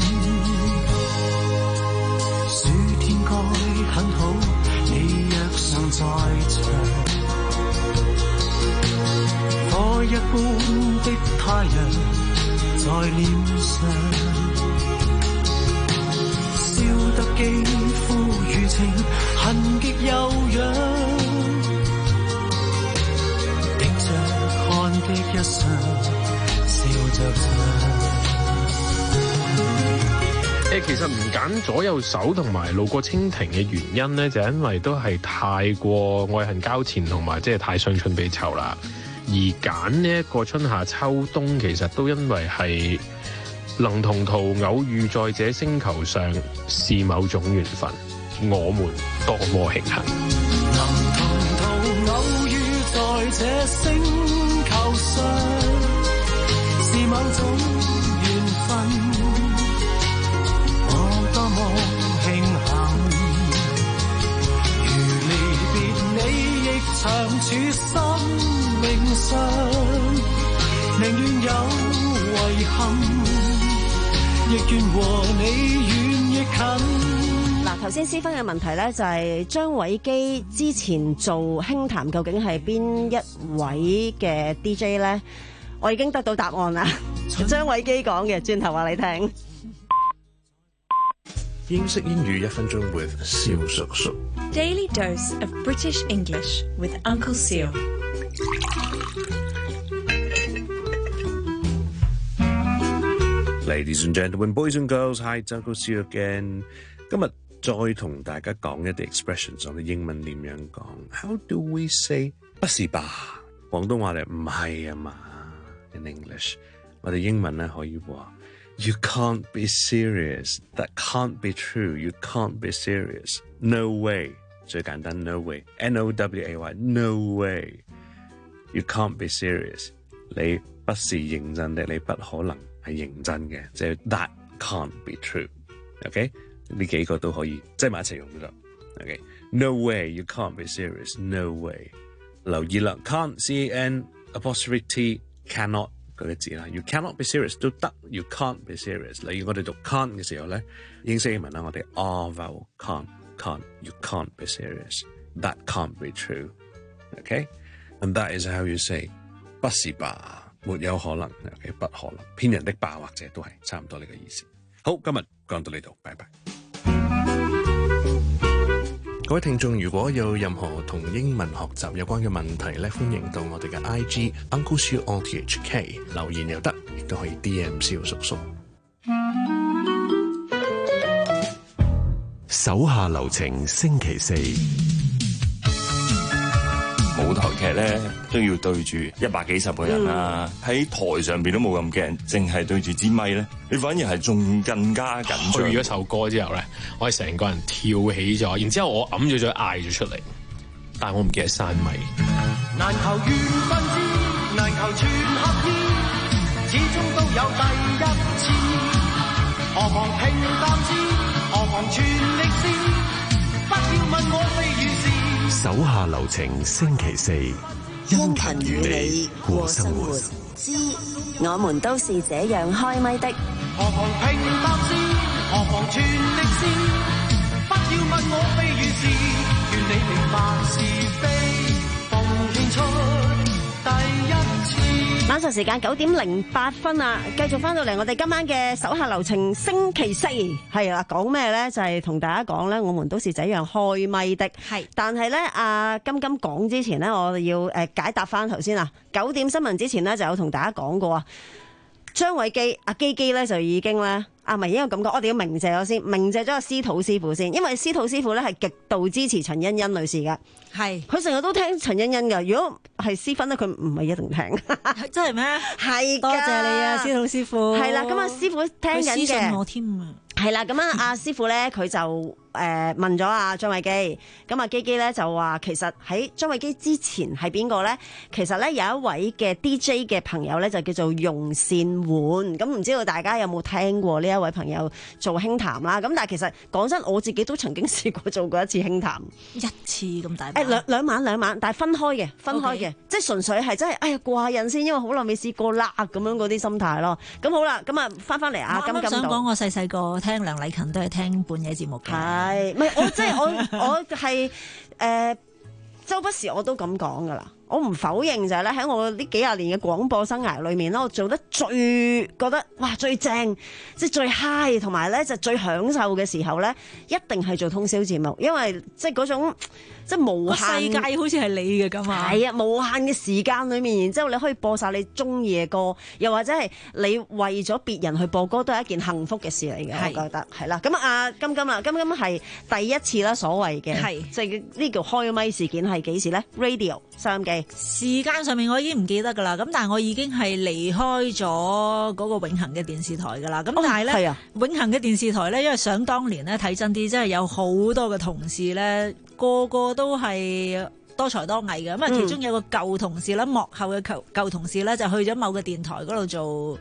暑天該很好，你若尚在場。火一般的太陽在臉上，燒得肌膚如情，痕極悠揚，滴着汗的一雙。 誒，其實唔揀左右手同埋路過蜻蜓嘅原因咧，就因為都係太過愛恨交纏同埋即係太傷春悲秋啦。而揀呢一個春夏秋冬，其實都因為係能同途偶遇在這星球上，是某種緣分，我們多麼慶幸。 能同途偶遇在這星球上。是某種緣分，我多麼慶幸。如離別你，亦長處生命上，寧願有遺憾，亦願和你遠亦近。 嗱，頭先思芬嘅問題咧，就係張偉基之前做輕談，究竟係邊一位嘅 D J 咧？我已經得到答案啦，張偉基講嘅，轉頭話你聽。 英式英語一分鐘 with 蕭叔叔。 Daily dose of British English with Uncle Seal。 Ladies and gentlemen, boys and girls, hi, 周高師 again。今日再同大家講一啲 expressions， 我哋英文點樣講 ？How do we say 不是吧？廣東話咧唔係啊嘛。In English， 我哋英文咧可以話 You can't be serious. That can't be true. You can't be serious. No way。最簡單 no way。N O W A Y。No way。You can't be serious。你不是認真的，你不可能係認真嘅，即係 that can't be true。OK， 呢幾個都可以擠埋一齊用咗。OK，no way you can't be serious，no way。留意啦 ，can't C A N apostrophe T cannot 嗰啲字啦 ，you cannot be serious 都得 ，you can't be serious。例如我哋讀 can't 嘅時候咧，英式英文啦，我哋 R vowel can't can't you can't be serious，that can't be true。OK，and that is how you say 不是吧？沒有可能 ，OK， 不可能，騙人的吧，或者都係差唔多呢個意思。好，今日講到呢度，拜拜。各位聽眾，如果有任何同英文學習有關嘅問題咧，歡迎到我哋嘅 I G Uncle Siu O T H K 留言又得，亦都可以 D M 蕭叔叔。 手下留情，星期四。 舞台劇咧都要對住一百幾十個人啦，喺、嗯、台上邊都冇咁驚，淨係對住支咪咧，你反而係仲更加緊張。 去咗首歌之後咧，我係成個人跳起咗，然之後我揞咗嘴嗌咗出嚟，但係我唔記得閂咪。 難求緣分知，難求全合意，始終都有第一次。何妨平淡之，何妨全力試，不要問我非與是。 手下留情，星期四，殷勤與你過生活。 之我們都是這樣開咪的。 何妨平淡之，何妨全力試，不要問我非與是，願你明白是非，奉獻出第一次。 晚上時間九點零八分啊，繼續翻到嚟我哋今晚嘅手下留情星期四係啦，講咩咧？就係、是、同大家講咧，我們都是這樣開咪的。係，但係咧，阿金金講之前咧，我哋要誒解答翻頭先啊。九點新聞之前咧，就有同大家講過啊。張偉基阿基基咧就已經咧啊，唔係應該咁講，我哋要鳴謝咗先，鳴謝咗阿司徒師傅先，因為司徒師傅咧係極度支持陳欣欣女士嘅，係佢成日都聽陳欣欣嘅。如果係私分咧，佢唔係一定聽， 真係咩？係多謝你啊，司徒師傅。係啦，咁啊，師傅聽緊嘅，佢私信我添啊。係啦，咁啊，阿師傅咧佢就誒、呃、問咗阿張偉基，咁啊基基咧就話其實喺張偉基之前係邊個咧？其實咧有一位嘅 D J 嘅朋友咧就叫做容善煥，咁唔知道大家有冇聽過呢一位朋友做輕談啦？咁但係其實講真，我自己都曾經試過做過一次輕談， 一次咁大， 誒兩兩晚兩晚，但係分開嘅，分開嘅， okay. 即係純粹係真係哎呀過下癮先，因為好耐未試過啦咁樣嗰啲心態咯。咁好啦，咁啊翻翻嚟阿金金度， 想講我細細個聽梁禮勤都係聽半夜節目嘅， 係咪？我即係我我係誒、呃、周不時我都咁講噶啦，我唔否認就係咧喺我呢幾廿年嘅廣播生涯裏面咧，我做得最覺得哇最正，即係最 high 同埋咧就最享受嘅時候咧，一定係做通宵節目，因為即係嗰種。即係無限世界好似係你嘅咁啊！ 係啊，無限嘅時間裏面，然之後你可以播晒你中意嘅歌，又或者係你為咗別人去播歌，都係一件幸福嘅事嚟嘅。我覺得係啦。咁啊，金金啦，金金係第一次啦，所謂嘅係即係呢個開咪事件係幾時咧 ？Radio 收音機時間上面我已經唔記得㗎啦。咁但係我已經係離開咗嗰個永恆嘅電視台㗎啦。咁但係咧，哦、永恆嘅電視台咧，因為想當年咧睇真啲，真係有好多嘅同事咧。個個都係多才多藝嘅，咁啊其中有個舊同事啦、嗯，幕後嘅舊舊同事咧就去咗某個電台嗰度做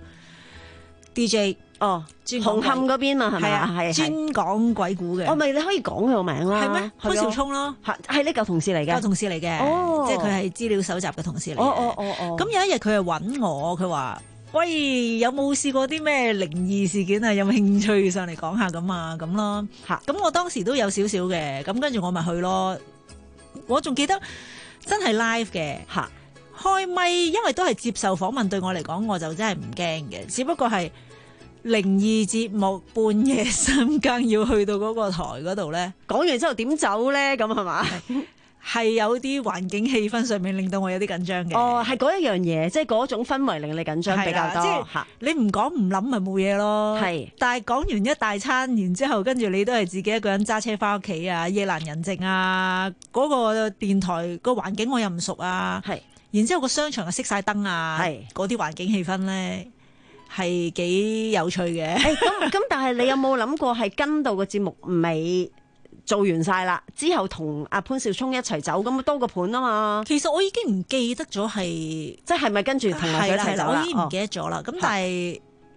D J， 哦， 紅磡嗰邊嘛係咪啊？係專講鬼故嘅。 哦，咪你可以講佢個名啦。 係咩？潘兆聰咯，係係呢舊同事嚟嘅。舊同事嚟嘅，哦，即係佢係資料搜集嘅同事嚟嘅。 哦哦哦哦。咁有一日佢係揾我，佢話：喂，有冇試過啲咩靈異事件啊？有冇興趣上嚟講下咁啊？咁咯，嚇！咁我當時都有少少嘅，咁跟住我咪去咯。我仲記得真係 live 嘅嚇，開咪，因為都係接受訪問，對我嚟講我就真係唔驚嘅，只不過係靈異節目半夜三更要去到嗰個台嗰度咧， 講完之後點走咧？咁係嘛？ 係有啲環境氣氛上面令到我有啲緊張嘅。 哦，係嗰一樣嘢，即係嗰種氛圍令你緊張比較多。 即係你唔講唔諗咪冇嘢咯。 係， 但係講完一大餐，然之後跟住你都係自己一個人揸車翻屋企啊，夜闌人靜啊，嗰、嗰個電台個環境我又唔熟啊。 係， 然之後個商場又熄晒燈啊，嗰啲環境氣氛咧係幾有趣嘅。 咁咁，但係你有冇諗過係跟到個節目尾？做完晒啦，之後同阿潘少聰一齊走，咁多個盤啊嘛。 其實我已經唔記得咗係， 即係咪跟住同佢一齊走啦？ 我已經唔記得咗啦。咁、哦、但係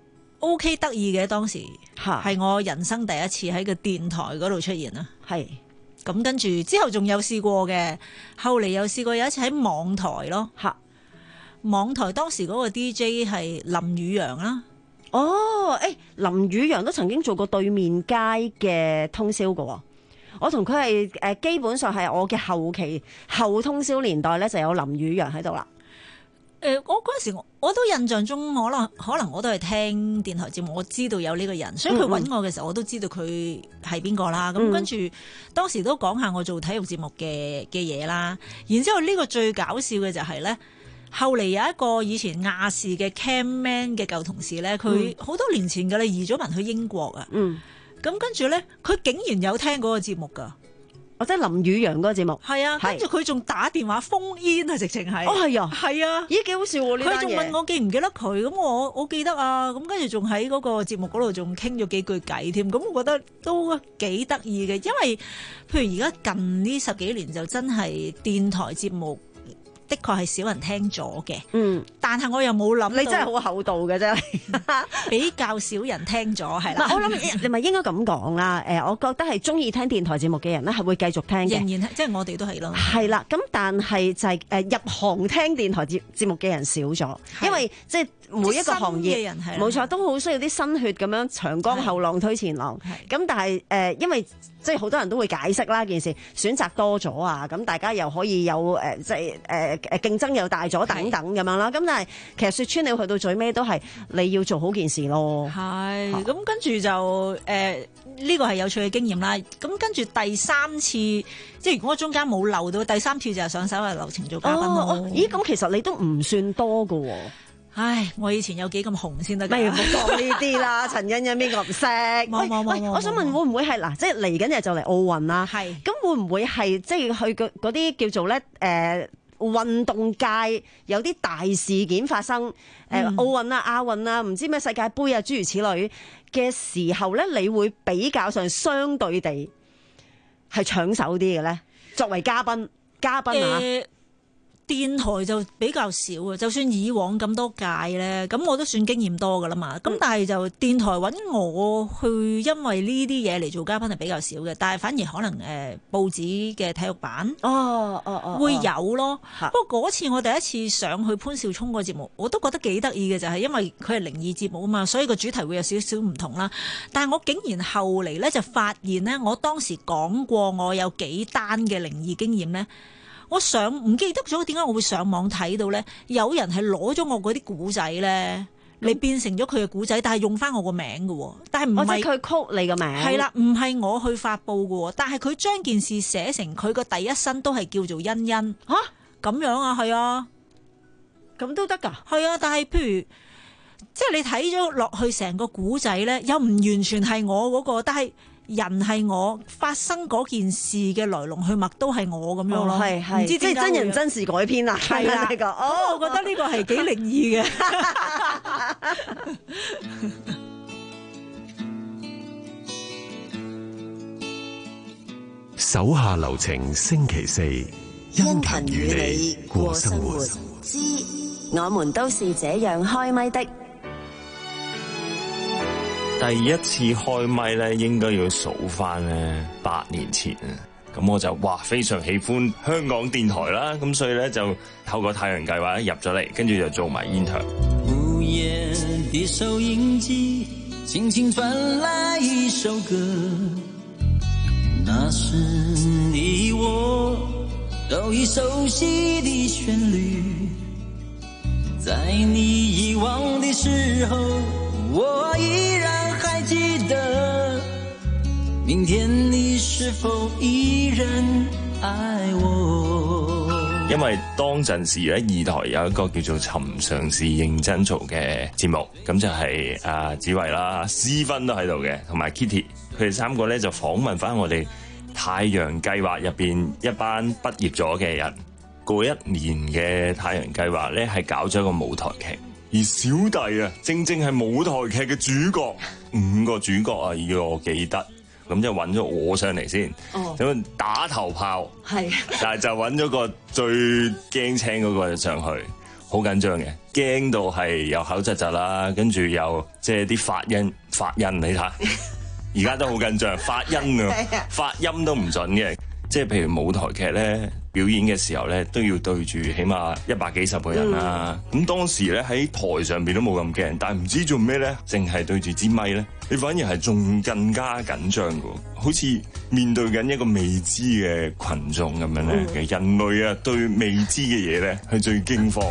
OK 得意嘅，當時係我人生第一次喺個電台嗰度出現啦。 係咁跟住之後仲有試過嘅，後嚟又試過有一次喺網台咯。嚇，網台當時嗰個 D J 係林宇陽啦。 哦，誒，林宇陽都曾經做過對面街嘅通宵㗎喎。我同佢係誒基本上係我嘅後期後通宵年代咧，就有林宇陽喺度啦。 誒、呃，我嗰陣時我我都印象中，可能可能我都係聽電台節目，我知道有呢個人，所以佢揾我嘅時候，我都知道佢係邊個啦。咁、嗯、跟住當時都講下我做體育節目嘅嘅嘢啦。然之後呢個最搞笑嘅就係咧，後嚟有一個以前亞視嘅 camman 嘅舊同事咧，佢好多年前㗎啦，移咗民去英國啊。嗯。咁跟住咧，佢竟然有聽嗰個節目噶， 哦，即係林宇陽嗰個節目。 係啊，跟住佢仲打電話封煙啊，直情係。 哦，係啊， 係啊， 咦，幾好笑喎！呢單嘢。 佢仲問我記唔記得佢，咁我我記得啊，咁跟住仲喺嗰個節目嗰度仲傾咗幾句偈添，咁我覺得都幾得意嘅，因為譬如而家近呢十幾年就真係電台節目。的確係少人聽咗嘅，嗯，但係我又冇諗， 你真係好厚道嘅啫， 比較少人聽咗係啦。 我諗你咪應該咁講啦，誒，我覺得係中意聽電台節目嘅人咧，係會繼續聽嘅， 仍然即係我哋都係咯。 係啦，咁但係就係誒入行聽電台節節目嘅人少咗，因為即係每一個行業冇錯都好需要啲新血咁樣長江後浪推前浪，咁但係誒因為即係好多人都會解釋啦件事，選擇多咗啊，咁大家又可以有誒即係誒誒競爭又大咗等等咁樣啦，咁但係其實說穿你去到最尾都係你要做好件事咯。 係，咁跟住就誒呢個係有趣嘅經驗啦。咁跟住第三次，即係如果我中間冇漏到，第三次就係上手係流程做嘉賓咯。 哦，咦，咁其實你都唔算多噶喎。 唉，我以前有幾咁紅先得㗎。 咪唔好講呢啲啦，陳欣欣邊個唔識？ 冇冇冇。 我想問會唔會係嗱，即係嚟緊日就嚟奧運啦。係。咁會唔會係即係去嗰嗰啲叫做咧誒運動界有啲大事件發生？誒、嗯、奧運啊、亞運啊、唔知咩世界盃啊諸如此類嘅時候咧，你會比較上相對地係搶手啲嘅咧？作為嘉賓，嘉賓啊。呃電台就比較少啊，就算以往咁多屆咧，咁我都算經驗多噶啦嘛。咁、嗯、但係就電台揾我去，因為呢啲嘢嚟做嘉賓係比較少嘅。但係反而可能誒、呃、報紙嘅體育版哦哦哦會有咯。哦、不過嗰次我第一次上去潘少聰個節目，我都覺得幾得意嘅，就係、是、因為佢係靈異節目啊嘛，所以個主題會有少少唔同啦。但係我竟然後嚟咧就發現咧，我當時講過我有幾單嘅靈異經驗咧。我上唔記得咗點解我會上網睇到咧？有人係攞咗我嗰啲古仔咧，你變成咗佢嘅古仔，但係用翻我個名嘅，但係唔係佢曲你個名， 係啦，唔係我去發布嘅，但係佢將件事寫成佢個第一身都係叫做欣欣吓咁樣啊，係啊， 咁都得噶， 係啊，但係譬如即係你睇咗落去成個古仔咧，又唔完全係我嗰個，但係。人係我發生嗰件事嘅來龍去脈都係我咁樣咯， 係係，唔知即係真人真事改編啦，係啦呢個。 哦，我覺得呢個係幾靈異嘅。 手下留情，星期四，殷勤與你過生活。 知我們都是這樣開咪的。 第一次開咪咧，應該要數翻咧八年前啊，咁我就哇非常喜歡香港電台啦，咁所以咧就透過太陽計劃入咗嚟，跟住就做埋 intern。 午夜的收音機輕輕傳來一首歌，那是你我都已熟悉的旋律，在你遺忘的時候，我依然還記得，明天你是否依然愛我。 因為當陣時咧，二台有一個叫做《尋常是認真做》嘅節目，咁就係阿子慧啦、思芬都喺度嘅，同埋 Kitty， 佢哋三個咧就訪問翻我哋太陽計劃入邊一班畢業咗嘅人。嗰一年嘅太陽計劃咧係搞咗一個舞台劇，而小弟啊，正正係舞台劇嘅主角，五個主角啊，要我記得，咁就揾咗我上嚟先，咁、哦、打頭炮，係，但係就揾咗個最驚青嗰個上去，好緊張嘅，驚到係又口窒窒啦，跟住又即係啲發音發音，你睇，而家都好緊張，發音啊，發音都唔準嘅。即係譬如舞台劇咧表演嘅時候咧，都要對住起碼一百幾十個人啦。咁、嗯、當時咧喺台上邊都冇咁驚，但係唔知做咩咧，淨係對住支咪咧，你反而係仲更加緊張噶，好似面對緊一個未知嘅群眾咁樣咧。其實、嗯、人類啊，對未知嘅嘢咧係最驚慌。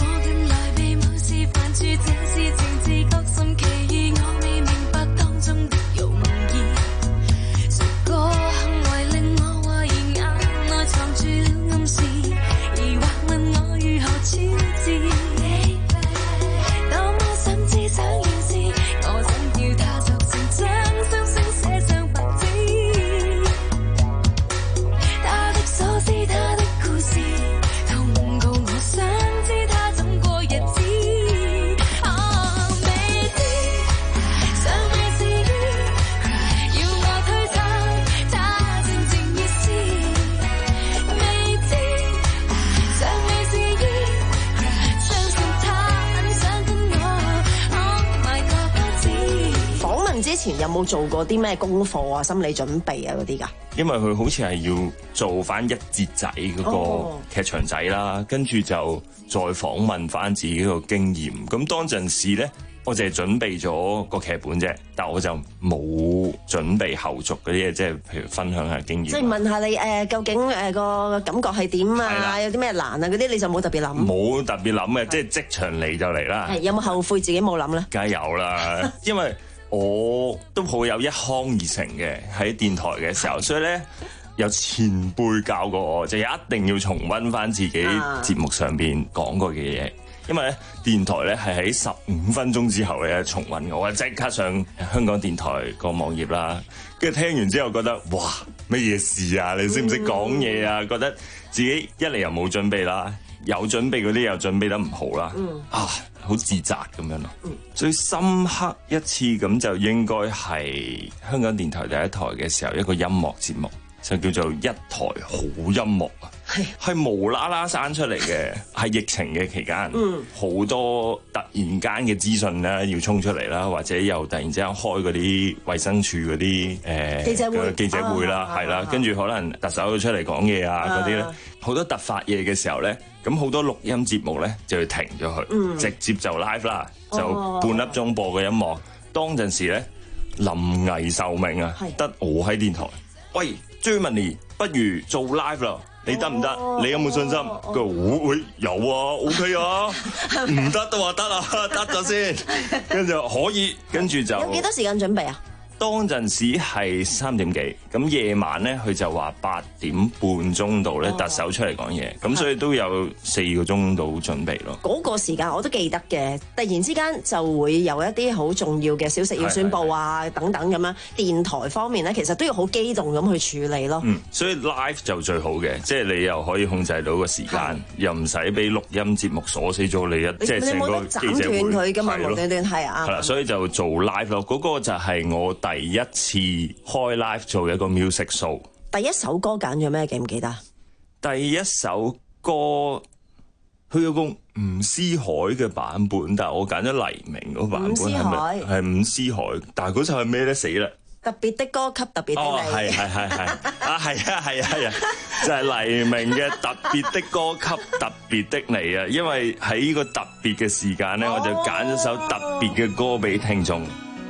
之前有冇做過啲咩功課啊、心理準備啊嗰啲㗎？ 因為佢好似係要做翻一節仔嗰個劇場仔啦，哦、跟住就再訪問翻自己個經驗。咁當陣時咧，我淨係準備咗個劇本啫，但我就冇準備後續嗰啲嘢，即係譬如分享下經驗。即係問下你誒、呃，究竟誒個感覺係點啊？有啲咩難啊？嗰啲你就冇特別諗。冇特別諗嘅，即係即場嚟就嚟啦。 係有冇後悔自己冇諗咧？ 梗係有啦，因為我都抱有一腔熱誠嘅喺電台嘅時候，所以咧有前輩教過我，就一定要重溫翻自己節目上邊講過嘅嘢。因為咧電台咧係喺十五分鐘之後咧重溫嘅，我即刻上香港電台個網頁啦，跟住聽完之後覺得哇乜嘢事啊？你識唔識講嘢啊？覺得自己一嚟又冇準備啦，有準備嗰啲又準備得唔好啦，嗯、啊好自責咁樣咯。嗯、最深刻一次咁就應該係香港電台第一台嘅時候，一個音樂節目就叫做一台好音樂啊。係係無啦啦生出嚟嘅，係疫情嘅期間，好、嗯、多突然間嘅資訊咧要衝出嚟啦，或者又突然之間開嗰啲衛生署嗰啲誒記者會記者會啦，係啦，跟住可能特首出嚟講嘢啊嗰啲咧，好多突發嘢嘅時候咧，咁好多錄音節目咧就要停咗佢，嗯、直接就 live 啦，就半粒鐘播嘅音樂。哦、當陣時咧臨危受命啊，得是我喺電台，喂 Germany 不如做 live 啦。你得唔得？你有冇信心？佢話會有啊 ，OK 啊，唔得都話得啊，得咗先，跟住可以，跟住就有幾多時間準備啊？ 當陣時係三點幾，咁夜晚咧佢就話八點半鐘度咧特首出嚟講嘢，咁、哦、所以都有四個鐘度準備咯。 嗰個時間我都記得嘅，突然之間就會有一啲好重要嘅消息要宣佈啊，等等咁樣。電台方面咧，其實都要好機動咁去處理咯。 嗯，所以 live 就最好嘅，即係你又可以控制到個時間，是又唔使俾錄音節目鎖死咗你一，即係成個記者會。你冇得斬斷佢㗎嘛？無端端係啊。係啦，所以就做 live 咯。嗰、嗰個就係我第一次開 live 做一個 music show。 第一首歌揀咗咩？記唔記得？ 第一首歌佢有個吳思海嘅版本，但係我揀咗黎明嗰版本。吳思海係吳思海，但係嗰首係咩咧？死啦！ 特別的歌給特別的你。 哦，係係係係啊，係啊係啊係啊，就係、是、黎明嘅特別的歌給特別的你啊！因為喺呢個特別嘅時間咧，我就揀咗首特別嘅歌俾聽眾。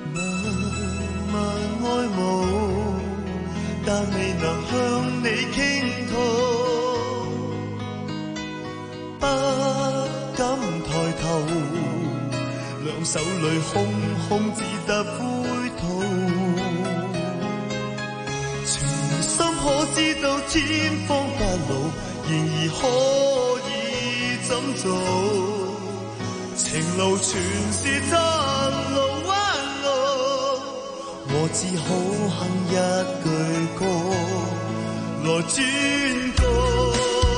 愛慕，但未能向你傾吐，不敢抬頭，兩手裏空空只得灰土，情深可知道天荒地老，然而可以怎做？情路全是岔路彎路，我只好哼一句歌來轉告。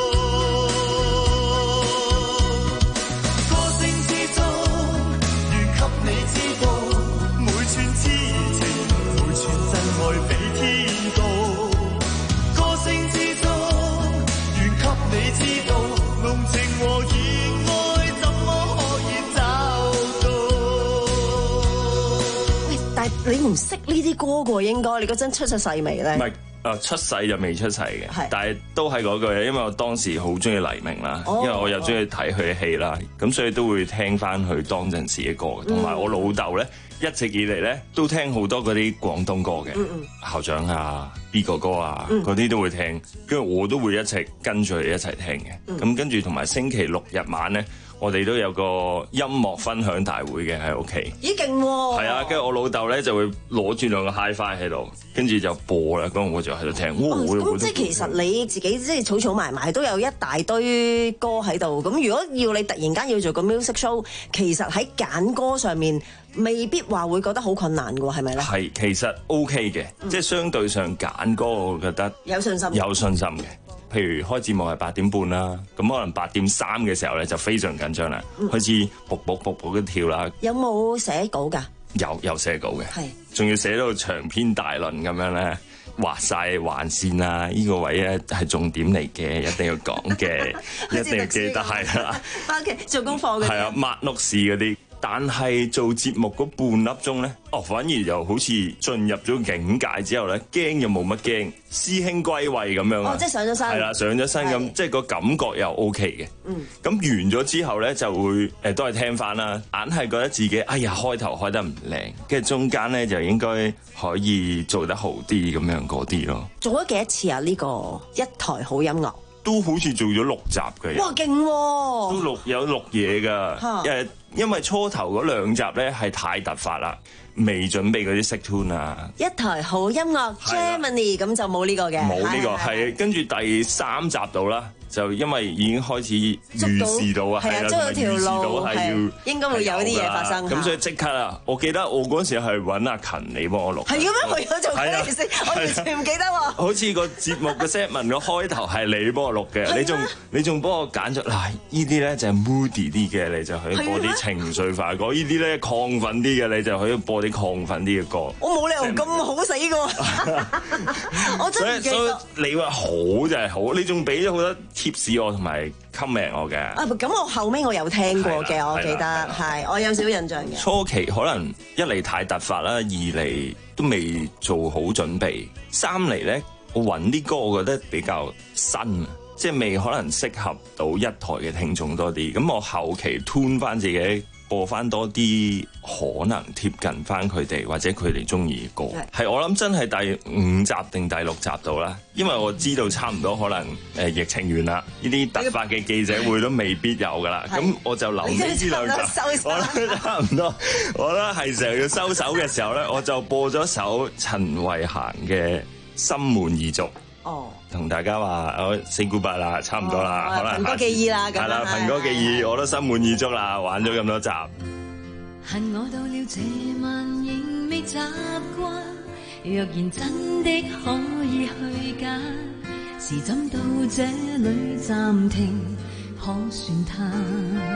歌聲之中，願給你知道，每寸痴情，每寸真愛比天高。歌聲之中，願給你知道，濃情和熱愛怎麼可以找到？ 喂，但係你唔識呢啲歌㗎喎，應該你嗰陣出咗世未咧？ 唔係。誒出世就未出世嘅，但係都係嗰句，因為我當時好中意黎明啦，哦、因為我又中意睇佢嘅戲啦，咁、哦、所以都會聽翻佢當陣時嘅歌，同埋、嗯、我老豆咧一直以嚟咧都聽好多嗰啲廣東歌嘅，嗯嗯校長啊、B 哥哥啊嗰啲、嗯、都會聽，跟住我都會一齊跟住佢一齊聽嘅，咁、嗯、跟住同埋星期六日晚咧。我哋都有個音樂分享大會嘅喺屋企， 咦勁喎！ 係啊，跟住我老豆咧就會攞住兩個 hi-fi 喺度，跟住就播啦，咁我就喺度聽。 咁即係其實你自己即係儲儲埋埋都有一大堆歌喺度。咁如果要你突然間要做個 music show，其實喺揀歌上面未必話會覺得好困難嘅喎，係咪咧？ 係，其實 OK 嘅，嗯、即係相對上揀歌，我覺得有信心， 有信心嘅。譬如開節目係八點半啦，咁可能八點三嘅時候咧就非常緊張啦，嗯、開始卜卜卜卜咁跳啦。 有冇寫稿㗎？ 有有寫稿嘅， 係仲要寫到長篇大論咁樣咧，畫晒橫線啊！呢、呢個位咧係重點嚟嘅，一定要講嘅，一定要記得係啦。 翻屋企做功課嘅。 係啊，抹碌士嗰啲。但係做節目嗰半粒鐘咧，哦，反而又好似進入咗境界之後咧，驚又冇乜驚，師兄歸位咁樣啊！ 哦，即係上咗身。係啦， 上咗身咁，即係個感覺又 OK 嘅。嗯。咁完咗之後咧，就會誒、呃、都係聽翻啦，硬係覺得自己哎呀開頭開得唔靚，跟住中間咧就應該可以做得好啲咁樣嗰啲咯。 做咗幾多次啊？呢、呢個一台好音樂都好似做咗六集嘅。 哇，勁喎、哦！ 都錄有錄嘢㗎，誒哈。因為初頭嗰兩集咧係太突發啦，未準備嗰啲識 tune 啊。 一台好音樂 Germany 咁就冇呢個嘅， 冇呢個係跟住第三集到啦，就因為已經開始預示到啊， 係啊，捉到條路係要應該會有啲嘢發生。 咁所以即刻啊！我記得我嗰時係揾阿勤你幫我錄。係咁樣，我有做嗰件事，我完全唔記得喎。 好似個節目嘅 set 文個開頭係你幫我錄嘅，你仲你仲幫我揀咗嗱，呢啲咧就係 moody 啲嘅，你就可以播啲情緒化歌；呢啲咧亢奮啲嘅，你就可以播啲亢奮啲嘅歌。 我冇理由咁好死㗎，我真係唔記得。 所以你話好就係好，你仲俾咗好多貼士我同埋 comment 我嘅。 啊，咁我後尾我有聽過嘅，我記得係，我有少少印象嘅。 初期可能一嚟太突發啦，二嚟都未做好準備，三嚟咧我揾啲歌我覺得比較新啊，即係未可能適合到一台嘅聽眾多啲。咁我後期 tune 翻自己。播翻多啲可能貼近翻佢哋或者佢哋中意嘅歌，係我諗真係第五集定第六集到啦，因為我知道差唔多可能誒、呃、疫情完啦，呢啲突發嘅記者會都未必有噶啦，咁我就留呢支兩集，我覺得差唔多，我覺得係時候要收手嘅時候咧，我就播咗首陳慧嫻嘅《心滿意足》。哦，同大家話我 say goodbye 啦，差唔多啦，可能憑歌寄意啦， 係啦，憑歌寄意，我都心滿意足啦，玩咗咁多集。 恨我到了這晚仍未習慣，若然真的可以去揀，是怎到這裏暫停，可算嘆。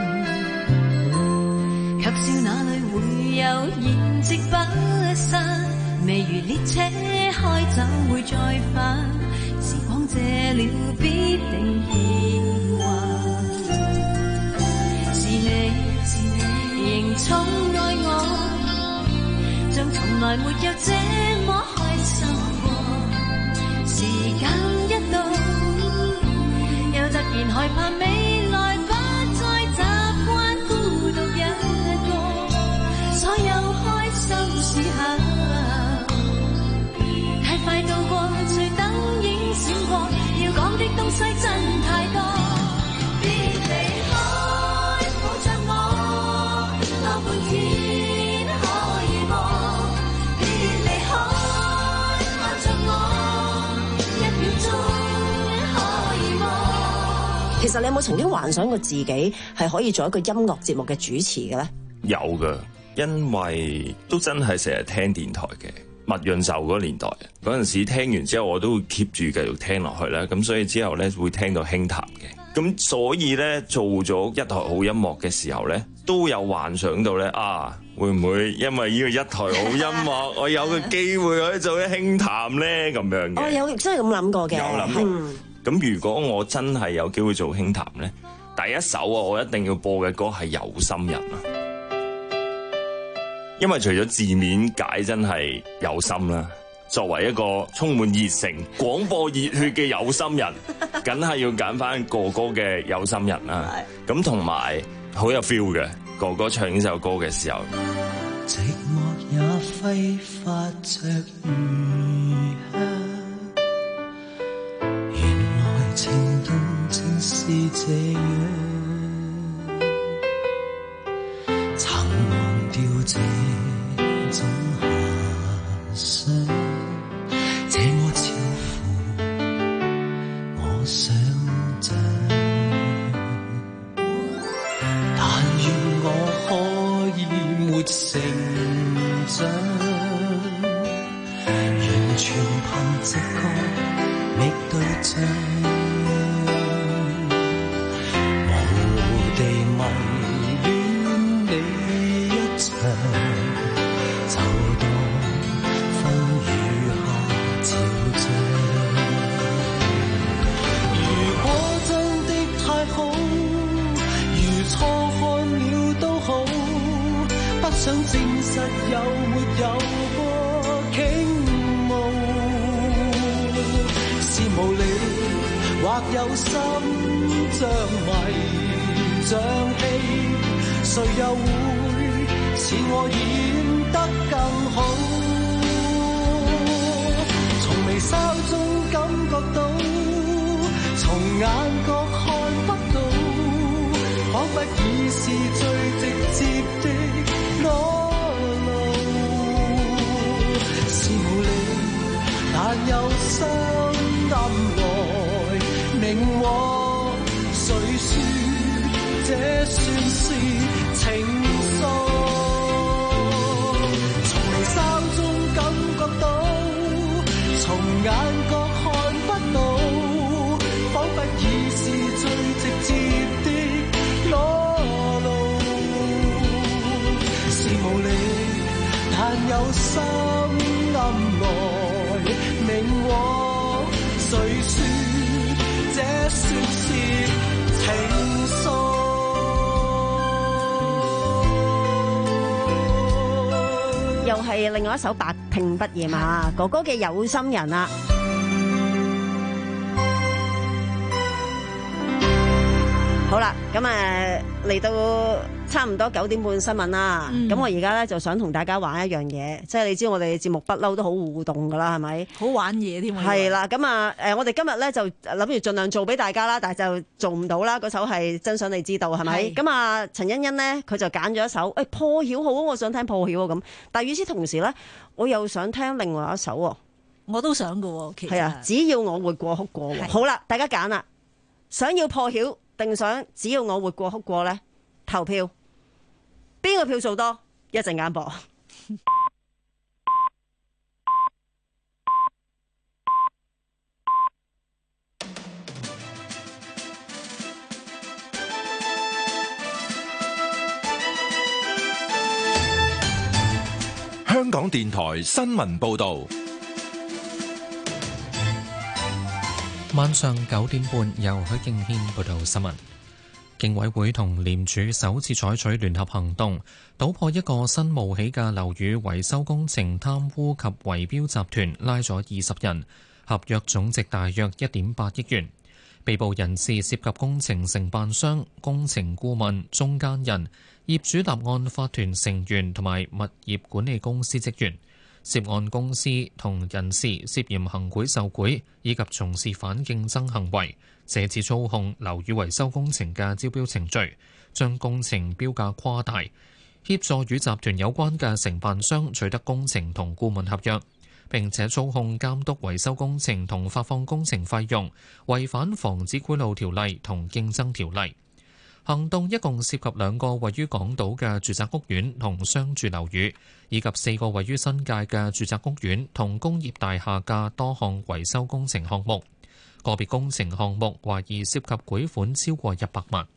卻笑哪裏會有延續不散，未如列車開走會再返。時光謝了必定變幻，是你是你仍寵愛我，像從來沒有這麼開心過。時間一到，又突然害怕未來不再習慣孤獨一個，所有開心時刻太快到過，隨燈影閃過，要講的東西真太多。別離開，抱着我，留半天可以望。別離開，看着我，一秒鐘其實你有冇曾經幻想過自己係可以做一個音樂節目嘅主持嘅咧？ 有㗎，因為都真係成日聽電台嘅。麥潤壽嗰年代嗰陣時聽完之後，我都會 keep 住繼續聽落去啦。咁所以之後咧會聽到輕談嘅。咁所以咧做咗一台好音樂嘅時候咧，都有幻想到咧啊，會唔會因為呢個一台好音樂，我有個機會可以做啲輕談咧咁樣嘅？ 我有真係咁諗過嘅。 有諗過。咁、嗯、如果我真係有機會做輕談咧，第一首啊，我一定要播嘅歌係《有心人》啊。因為除咗字面解真係有心啦，作為一個充滿熱誠、廣播熱血嘅有心人，梗係要揀翻哥哥嘅有心人啦。咁同埋好有 feel 嘅，哥哥唱呢首歌嘅時候， 寂寞也揮發着餘香，原來情動正是這樣。曾忘掉這種遐想，這麼超乎我想象。但願我可以沒成長，完全憑直覺覓對象，無地迷。就當風雨下潮漲。如果真的太好，如錯看了都好，不想證實有沒有過傾慕，是無理或有心像迷像戲，誰又會似我演得更好，從微笑中感覺到，從眼角看不到，彷彿已是最直接的裸露，是無理，但有心暗來明往，誰說這算是情愫？眼角看不到，彷彿已是最直接的裸露，是無理，但有心暗來明往，誰說這算是情愫？ 又係另外一首百聽不厭啊，哥哥嘅有心人啊。好啦，咁誒嚟到差唔多九點半新聞啦。咁、嗯、我而家咧就想同大家玩一樣嘢，即係你知我哋節目不嬲都好互動噶啦，係咪？ 好玩嘢添。 係啦，咁啊誒，我哋今日咧就諗住盡量做俾大家啦，但係就做唔到啦。嗰首係真想你知道係咪？咁啊，陳欣欣咧佢就揀咗一首誒、哎、破曉好啊，我想聽破曉啊咁。但係與此同時咧，我又想聽另外一首喎。 我都想噶喎，其實係啊， 只要我活過哭過。好啦，大家揀啦，想要破曉定想只要我活過哭過咧？投票，邊個票數多？一陣間播。 香港電台新聞報道。 晚上九點半，由許敬軒報道新聞。競委會同廉署首次採取聯合行動，搗破一個新冒起嘅樓宇維修工程貪污及圍標集團，拉咗二十人，合約總值大約一點八億元。被捕人士涉及工程承辦商、工程顧問、中間人、業主立案法團成員同埋物業管理公司職員。涉案公司同人士涉嫌行賄受賄，以及從事反競爭行為，借此操控樓宇維修工程嘅招標程序，將工程標價誇大，協助與集團有關嘅承辦商取得工程同顧問合約。 並且操控監督維修工程同發放工程費用，違反防止賄賂條例同競爭條例。行動一共涉及兩個位於港島嘅住宅屋苑同商住樓宇，以及四個位於新界嘅住宅屋苑同工業大廈嘅多項維修工程項目。個別工程項目懷疑涉及賄款超過一百萬。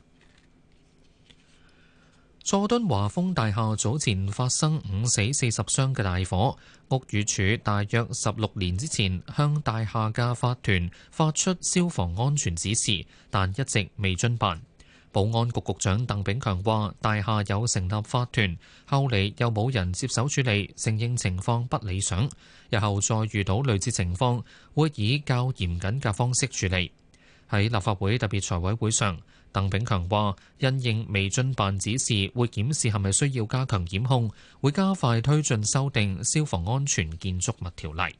佐敦華豐大廈早前發生五死四十傷嘅大火，屋宇署大約十六年之前向大廈嘅法團發出消防安全指示，但一直未遵辦。保安局局長鄧炳強話：大廈有成立法團，後嚟又冇人接手處理，承認情況不理想。日後再遇到類似情況，會以較嚴謹嘅方式處理。喺立法會特別財委會上，鄧炳強話：因應未遵辦指示，會檢視係咪需要加強檢控，會加快推進修訂消防安全建築物條例。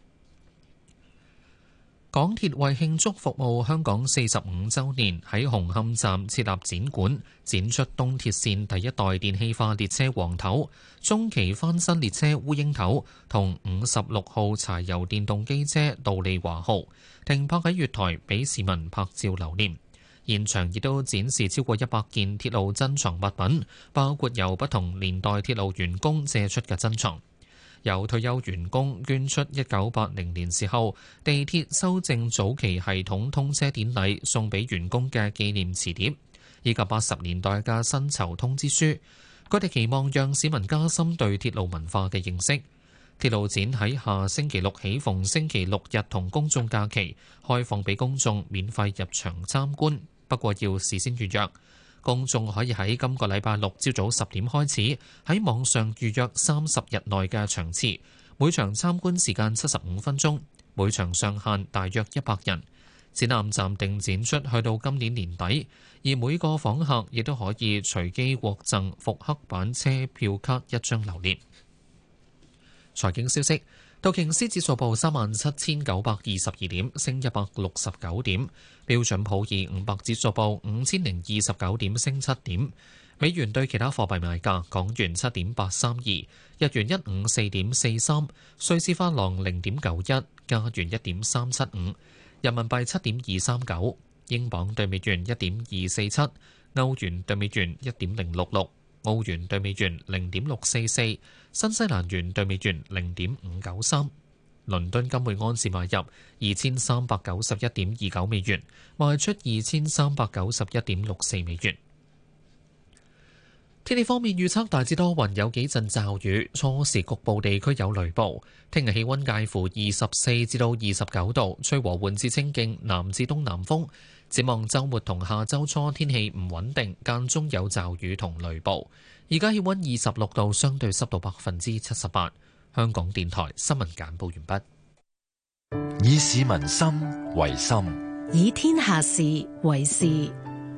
港鐵為慶祝服務香港四十五週年，喺紅磡站設立展館，展出東鐵線第一代電氣化列車黃頭、中期翻新列車烏蠅頭同五十六號柴油電動機車杜利華號，停泊喺月台俾市民拍照留念。現場亦都展示超過一百件鐵路珍藏物品，包括由不同年代鐵路員工借出嘅珍藏。有退休員工捐出一九八零年時候地鐵修正早期系統通車典禮送俾員工嘅紀念磁碟，以及八十年代嘅薪酬通知書。佢哋期望讓市民加深對鐵路文化嘅認識。鐵路展喺下星期六起逢星期六日同公眾假期開放俾公眾免費入場參觀，不過要事先預約。公眾可以喺今個禮拜六朝早十點開始喺網上預約三十日內嘅場次，每場參觀時間七十五分鐘，每場上限大約一百人。展覽暫定展出去到今年年底，而每個訪客亦都可以隨機獲贈復刻版車票卡一張留念。財經消息。道瓊斯指數報三萬七千九百二十二點，升一百六十九點。標準普爾五百指數報五千零二十九點，升七點。美元對其他貨幣賣價：港元七點八三二，日元一五四點四三，瑞士法郎零點九一，加元一點三七五，人民幣七點二三九，英鎊對美元一點二四七，歐元對美元一點零六六。澳元對美元零點六四四，新西蘭元對美元零點五九三。倫敦金每安士買入二千三百九十一點二九美元，賣出二千三百九十一點六四美元。天氣方面預測大致多雲，有幾陣驟雨，初時局部地區有雷暴。聽日氣溫介乎二十四至到二十九度，吹和緩至清勁南至東南風。展望週末同下週初天氣唔穩定，間中有驟雨同雷暴。而家氣溫二十六度，相對濕度百分之七十八。香港電台新聞簡報完畢。 以市民心為心， 以天下事為事。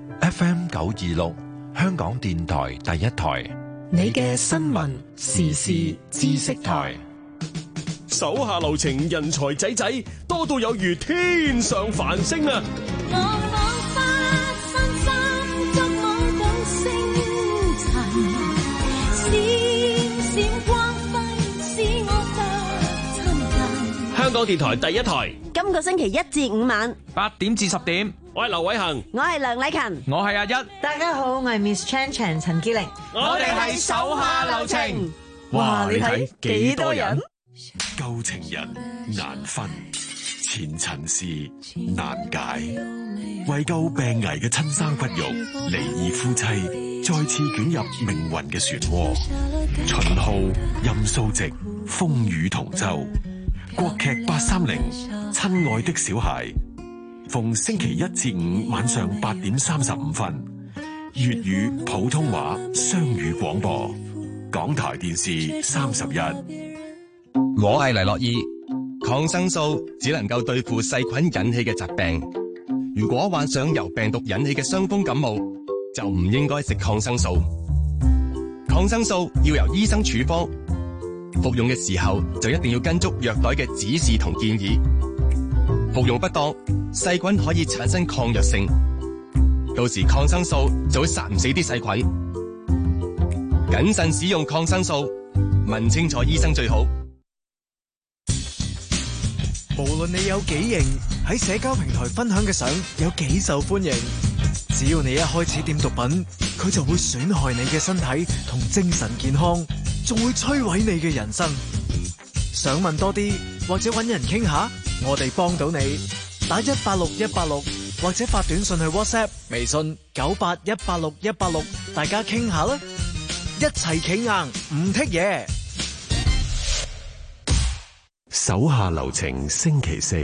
F M 九二六，香港電台第一台， 你嘅新聞時事知識台。 手下留情，人才仔仔多到有如天上繁星啊！ 我仿佛深深觸摸到星塵，閃閃光輝使我更親近。 香港電台第一台， 今個星期一至五晚八點至十點， 我係劉偉恒， 我係梁禮勤， 我係阿一。 大家好，我係 Miss Chan Chan 陳潔玲， 我哋係手下留情。 哇！你睇幾多人？ 舊情人難分，前塵事難解，為救病危嘅親生骨肉，離異夫妻再次捲入命運嘅漩渦。秦昊、任素汐，風雨同舟。國劇八三零，親愛的小孩，逢星期一至五晚上八點三十五分，粵語、普通話雙語廣播，港台電視三十一。 我係黎諾懿，抗生素只能夠對付細菌引起嘅疾病。如果患上由病毒引起嘅傷風感冒，就唔應該食抗生素。抗生素要由醫生處方，服用嘅時候就一定要跟足藥袋嘅指示同建議。服用不當，細菌可以產生抗藥性，到時抗生素就會殺唔死啲細菌。謹慎使用抗生素，問清楚醫生最好。 無論你有幾型，喺社交平台分享嘅相有幾受歡迎，只要你一開始掂毒品，佢就會損害你嘅身體同精神健康，仲會摧毀你嘅人生。想問多啲或者搵人傾下，我哋幫到你。打一八六一八六或者發短信去 WhatsApp、微信九八一八六一八六，大家傾下啦，一齊企硬唔剔嘢。 手下留情，星期四。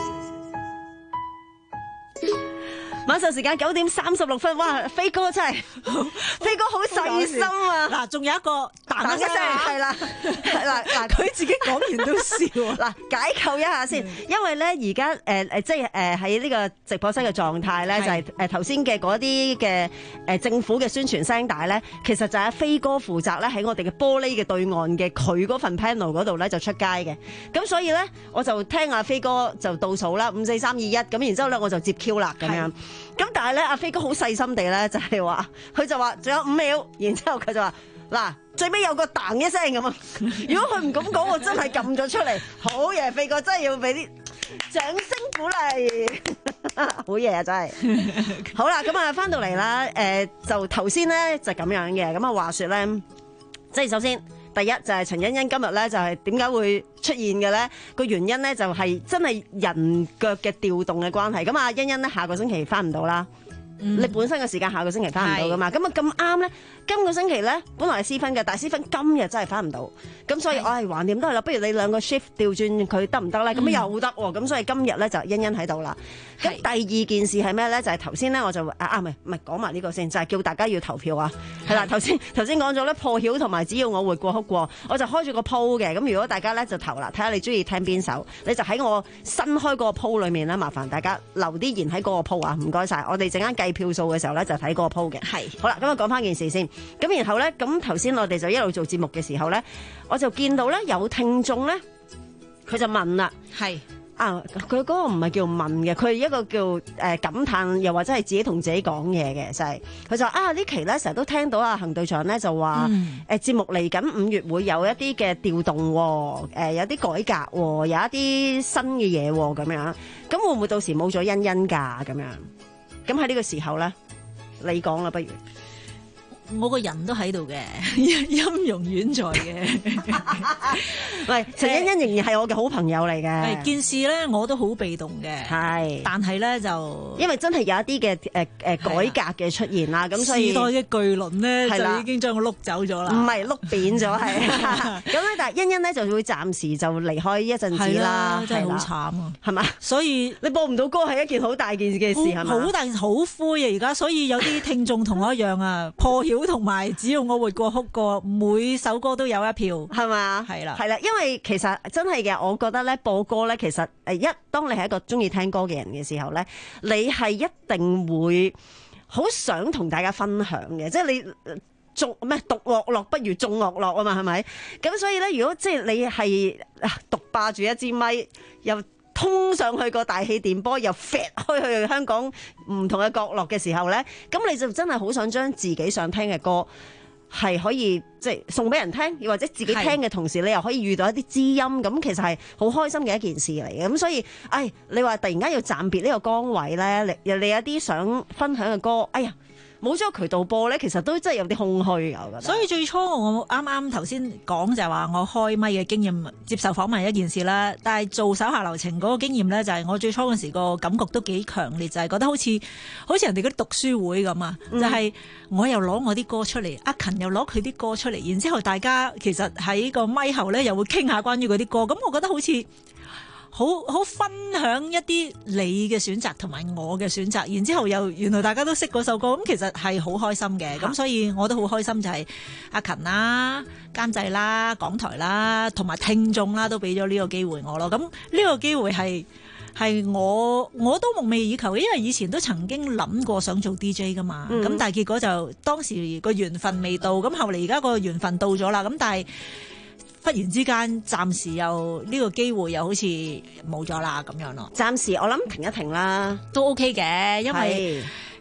晚上時間九點三十六分，哇！飛哥真係，飛哥好細心啊！ 嗱，仲有一個彈一聲， 係啦，係啦，嗱，佢自己講完都笑。嗱，解構一下先，因為咧而家誒誒，即係誒喺呢個直播室嘅狀態咧，就係誒頭先嘅嗰啲嘅誒政府嘅宣傳聲帶咧，其實就係飛哥負責咧喺我哋嘅玻璃嘅對岸嘅佢嗰份 panel 嗰度咧就出街嘅。咁所以咧，我就聽阿飛哥就倒數啦，五四三二一，咁然之後咧我就接 Q 啦咁樣。咁但係咧，阿飛哥好細心地咧，就係話，佢就話仲有五秒，然之後佢就話嗱，最尾有個彈一聲咁啊！如果佢唔咁講，我真係撳咗出嚟，好嘢，飛哥真係要俾啲掌聲鼓勵，好嘢啊！真係好啦，咁啊翻到嚟啦，誒就頭先咧就咁樣嘅，咁啊話說咧，即係首先。第一就係陳欣欣今日咧就係點解會出現嘅咧？個原因咧就係真係人腳嘅調動嘅關係。咁啊，欣欣咧下個星期翻唔到啦。嗯、你本身嘅時間下個星期翻唔到噶嘛？咁啊咁啱咧，今個星期咧本來係私分嘅，但係私分今日真係翻唔到。咁所以我係橫掂都係啦，不如你兩個 shift 調轉佢得唔得咧？咁、嗯、又得喎。咁所以今日咧就欣欣喺度啦。咁第二件事係咩咧？就係頭先咧我就啊啊唔係唔係講埋呢個先，就係、是、叫大家要投票啊。係啦，頭先頭先講咗咧破曉同埋只要我活過哭過，我就開咗個 poll 嘅。咁如果大家咧就投啦，睇下你中意聽邊首，你就喺我新開嗰個 poll 裏面咧，麻煩大家留啲言喺嗰個 poll 啊，唔該晒。我哋陣間計票數嘅時候咧就睇嗰個 poll 嘅。係好啦，咁啊講翻件事先。咁然後咧，咁頭先我哋就一路做節目嘅時候咧，我就見到咧有聽眾咧，佢就問啦，係。啊！佢嗰個唔係叫問嘅，佢係一個叫誒、呃、感嘆，又或者係自己同自己講嘢嘅，就係、是、佢就啊呢期咧成日都聽到啊行隊長咧就話誒節目嚟緊五月會有一啲嘅調動，誒、呃、有啲改革，有一啲新嘅嘢咁樣，咁會唔會到時冇咗欣欣㗎咁樣？咁喺呢個時候咧，你講啦，不如。 我個人都喺度嘅，音容遠在嘅。 喂，陳欣欣仍然係我嘅好朋友嚟嘅。 件事咧，我都好被動嘅。係，但係咧就因為真係有一啲嘅誒誒改革嘅出現啦，咁所以時代嘅巨輪咧就已經將我碌走咗啦。 唔係碌扁咗，係咁咧。但係欣欣咧就會暫時就離開一陣子啦， 真係好慘啊， 係嘛？所以你播唔到歌係一件好大件事嘅事，係嘛？ 好大好灰啊！而家所以有啲聽眾同我一樣啊，破曉。同埋，只要我活過哭過，每首歌都有一票，係嘛？ 係啦， 係啦，因為其實真係嘅，我覺得咧播歌咧，其實誒一當你係一個中意聽歌嘅人嘅時候咧，你係一定會好想同大家分享嘅，即係你眾咩獨樂樂不如眾樂樂啊嘛，係咪？咁所以咧，如果即係你係獨霸住一支咪，又通上去個大氣電波，又飛開去香港唔同嘅角落嘅時候咧，咁你就真係好想將自己想聽嘅歌係可以即係送俾人聽，又或者自己聽嘅同時，你又可以遇到一啲知音，咁其實係好開心嘅一件事嚟嘅。咁所以，哎，你話突然間要暫別呢個崗位咧，你你有啲想分享嘅歌，哎呀〜冇咗個渠道播咧，其實都真係有啲空虛㗎，我覺得。 所以最初我啱啱頭先講就係話我開咪嘅經驗，接受訪問係一件事啦。但係做手下留情嗰個經驗咧，就係我最初嗰時個感覺都幾強烈，就係、是、覺得好似好似人哋嗰啲讀書會咁啊，嗯、就係我又攞我啲歌出嚟，阿勤又攞佢啲歌出嚟，然之後大家其實喺個咪後咧又會傾下關於嗰啲歌，咁我覺得好似。好好分享一啲你嘅選擇同埋我嘅選擇，然之後又原來大家都識嗰首歌，咁其實係好開心嘅。咁所以我都好開心，就係阿勤啦、監製啦、港台啦，同埋聽眾啦，都俾咗呢個機會我咯。咁呢個機會係係我我都夢寐以求嘅，因為以前都曾經諗過想做 D J 噶嘛。咁、嗯、但係結果就當時個緣分未到，咁後嚟而家個緣分到咗啦。咁但係忽然之間，暫時又呢、這個機會又好似冇咗啦咁樣咯。 暫時我諗停一停啦， 都 OK 嘅，因為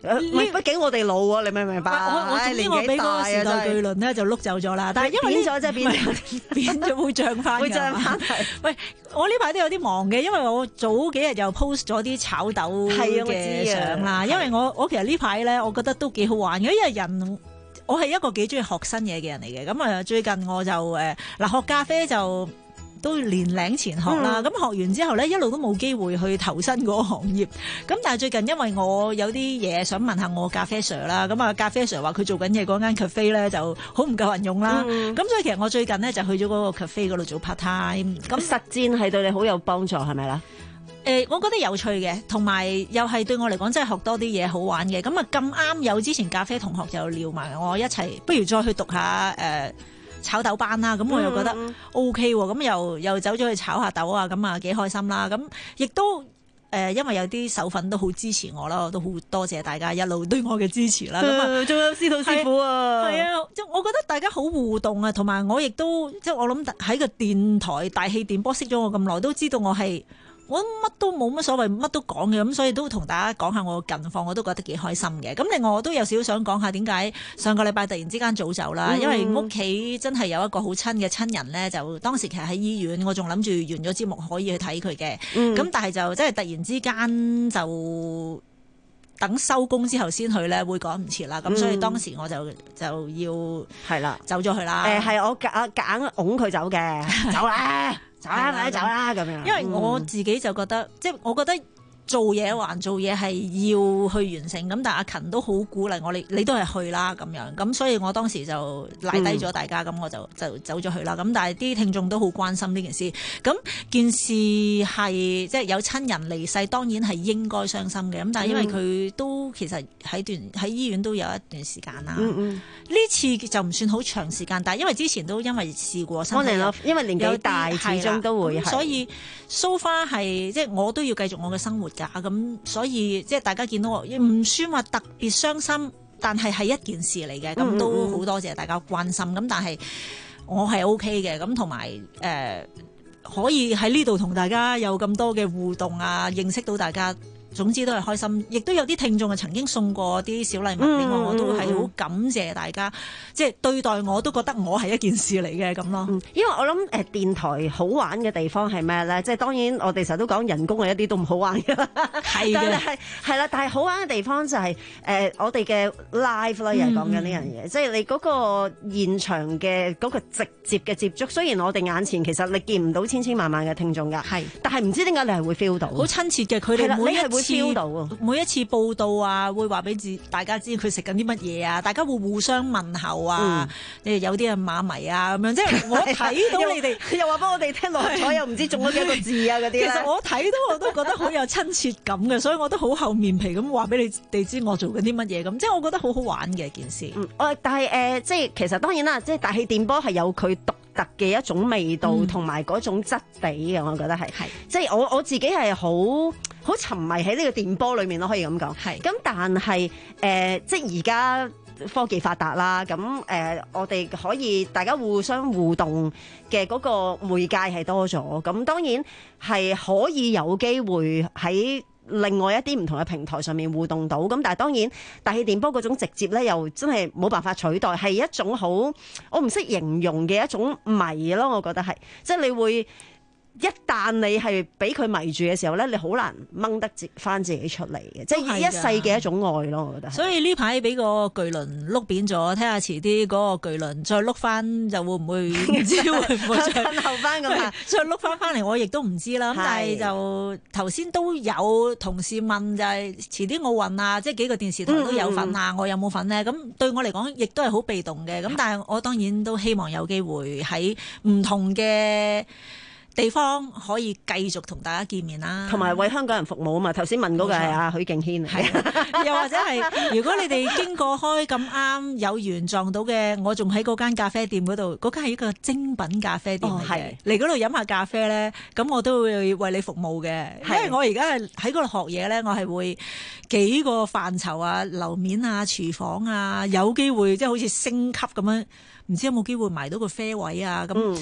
畢竟我哋老啊，你明唔明白？ 我我總之我俾嗰個時代巨輪咧就碌走咗啦，但係因為變咗即係變咗變咗會漲翻， 會漲翻。 喂，我呢排都有啲忙嘅，因為我早幾日又 post 咗啲炒豆嘅相啦。因為我我其實呢排咧，我覺得都幾好玩嘅，因為人我係一個幾中意學新嘢嘅人嚟嘅。咁啊，最近我就誒嗱學咖啡就。都年零前學啦，咁、嗯、學完之後咧，一路都冇機會去投身嗰個行業。咁但係最近因為我有啲嘢想問下我咖啡 Sir 啦，咁啊咖啡 Sir 話佢做緊嘢嗰間 cafe 咧就好唔夠人用啦。咁、嗯、所以其實我最近咧就去咗嗰個 cafe 嗰度做 part time。咁實戰係對你好有幫助係咪啦？ 誒、呃，我覺得有趣嘅，同埋又係對我嚟講真係學多啲嘢好玩嘅。咁啊咁啱有之前咖啡同學就撩埋我一齊，不如再去讀下誒。呃炒豆班啦，咁我又覺得 O K 喎，咁又又走咗去炒下豆啊，咁啊幾開心啦，咁亦都誒、呃，因為有啲手粉都好支持我啦，我都好多謝大家一路對我嘅支持啦。咁啊， 仲有司徒師傅啊， 係啊，即係我覺得大家好互動啊，同埋我亦都即係我諗喺個電台大氣電波識咗我咁耐，都知道我係。我乜都冇乜所謂，乜都講嘅，咁所以都同大家講下我近況，我都覺得幾開心嘅。咁另外我都有少少想講下點解上個禮拜突然之間早走啦，嗯、因為屋企真係有一個好親嘅親人咧，就當時其實喺醫院，我仲諗住完咗節目可以去睇佢嘅。咁、嗯、但係就即係突然之間就等收工之後先去咧，會趕唔切啦。咁、嗯、所以當時我就就要係啦，走咗去啦。 誒係、呃、我夾夾硬擁佢走嘅，走啦。走啦，快啲走啦咁樣。 因為我自己就覺得，嗯、即係我覺得做嘢還做嘢係要去完成。咁但係阿勤都好鼓勵我，你你都係去啦咁樣。咁所以我當時就賴低咗大家，咁、嗯、我就就走咗去啦。咁但係啲聽眾都好關心呢件事。咁件事係即係有親人離世，當然係應該傷心嘅。咁但係因為佢都其實喺段喺醫院都有一段時間啦。嗯嗯。呢次就唔算好長時間，但係因為之前都因為試過身體有， 因為年紀大，始終都會， 所以 so far 係即係我都要繼續我嘅生活㗎，咁所以即係大家見到我唔算話特別傷心，但係係一件事嚟嘅，咁都好多謝大家關心，咁但係我係 OK 嘅，咁同埋誒可以喺呢度同大家有咁多嘅互動啊，認識到大家。總之都係開心，亦都有啲聽眾啊曾經送過啲小禮物俾我，嗯、我都係好感謝大家，即係對待我都覺得我係一件事嚟嘅咁咯。 因為我諗誒電台好玩嘅地方係咩咧？即係當然我哋成日都講人工係一啲都唔好玩嘅，係嘅，係係啦。但係好玩嘅地方就係、是、誒、呃、我哋嘅 live 啦，又係講緊呢樣嘢，即係你嗰個現場嘅嗰個直接嘅接觸。雖然我哋眼前其實你見唔到千千萬萬嘅聽眾㗎，係，但係唔知點解你係會 feel 到，好親切嘅佢哋每一次。到每一次報道啊，會話俾大家知佢食緊啲乜嘢啊，大家會互相問候啊，嗯、有啲人馬迷啊咁樣，即係我睇到你哋又話幫我哋聽六合彩又唔知中咗幾個字啊嗰啲。 其實我睇到我都覺得好有親切感嘅，所以我都好厚面皮咁話俾你哋知我做緊啲乜嘢咁，即係我覺得好好玩嘅件事。 嗯，但係誒、呃，即係其實當然啦，即係大氣電波係有佢獨特嘅一種味道同埋嗰種質地嘅，我覺得係，係即係我我自己係好好沉迷喺呢個電波裏面咯，可以咁講。係咁，但係誒、呃，即係而家科技發達啦，咁誒、呃，我哋可以大家互相互動嘅嗰個媒介係多咗，咁當然係可以有機會喺另外一啲唔同嘅平台上面互動到，咁但係當然大氣電波嗰種直接咧，又真係冇辦法取代，係一種好我唔識形容嘅一種迷咯，我覺得係，即係你會。一旦你係俾佢迷住嘅時候咧，你好難掹得翻自己出嚟嘅，即係一世嘅一種愛咯，我覺得。 所以呢排俾個巨輪碌扁咗，睇下遲啲嗰個巨輪再碌翻就會唔會唔知會唔會再後翻咁啊？ 再碌翻翻嚟我亦都唔知啦。但係就頭先都有同事問就係遲啲奧運啊，即係幾個電視台都有份啊，嗯嗯我有冇份呢？咁對我嚟講亦都係好被動嘅。咁但係我當然都希望有機會喺唔同嘅地方可以繼續同大家見面啦， 同埋為香港人服務啊嘛！頭先問嗰個係阿許敬軒， 係又或者係如果你哋經過開咁啱有緣撞到嘅，我仲喺嗰間咖啡店嗰度，嗰間係一個精品咖啡店嚟嘅，嚟嗰度飲下咖啡咧，咁我都會為你服務嘅，因為我而家係喺嗰度學嘢咧，我係會幾個範疇啊，樓面啊、廚房啊，有機會即係好似升級咁樣，唔知有冇機會埋到個啡位啊咁。嗯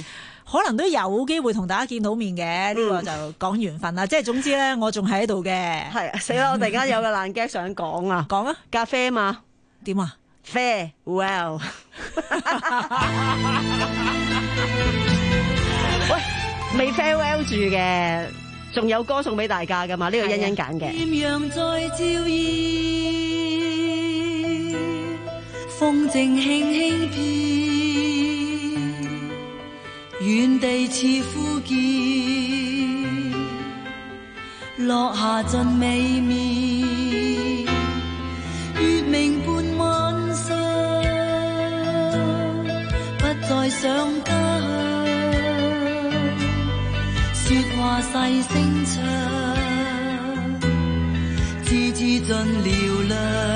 可能都有機會同大家見到面嘅，呢、嗯、個就講緣分啦。即係總之咧，我仲喺度嘅。 係死啦！我突然間有個爛 gag 想講啊， 講啊， 咖啡啊嘛， 點啊 ？Farewell。喂，未 farewell 住嘅，仲有歌送俾大家噶嘛？呢、這個欣欣揀嘅。 豔陽在照耀，風靜輕輕飄，原地似呼叫，落下盡美妙，月明伴晚上，不再想家鄉，說話細聲唱，字字盡嘹亮，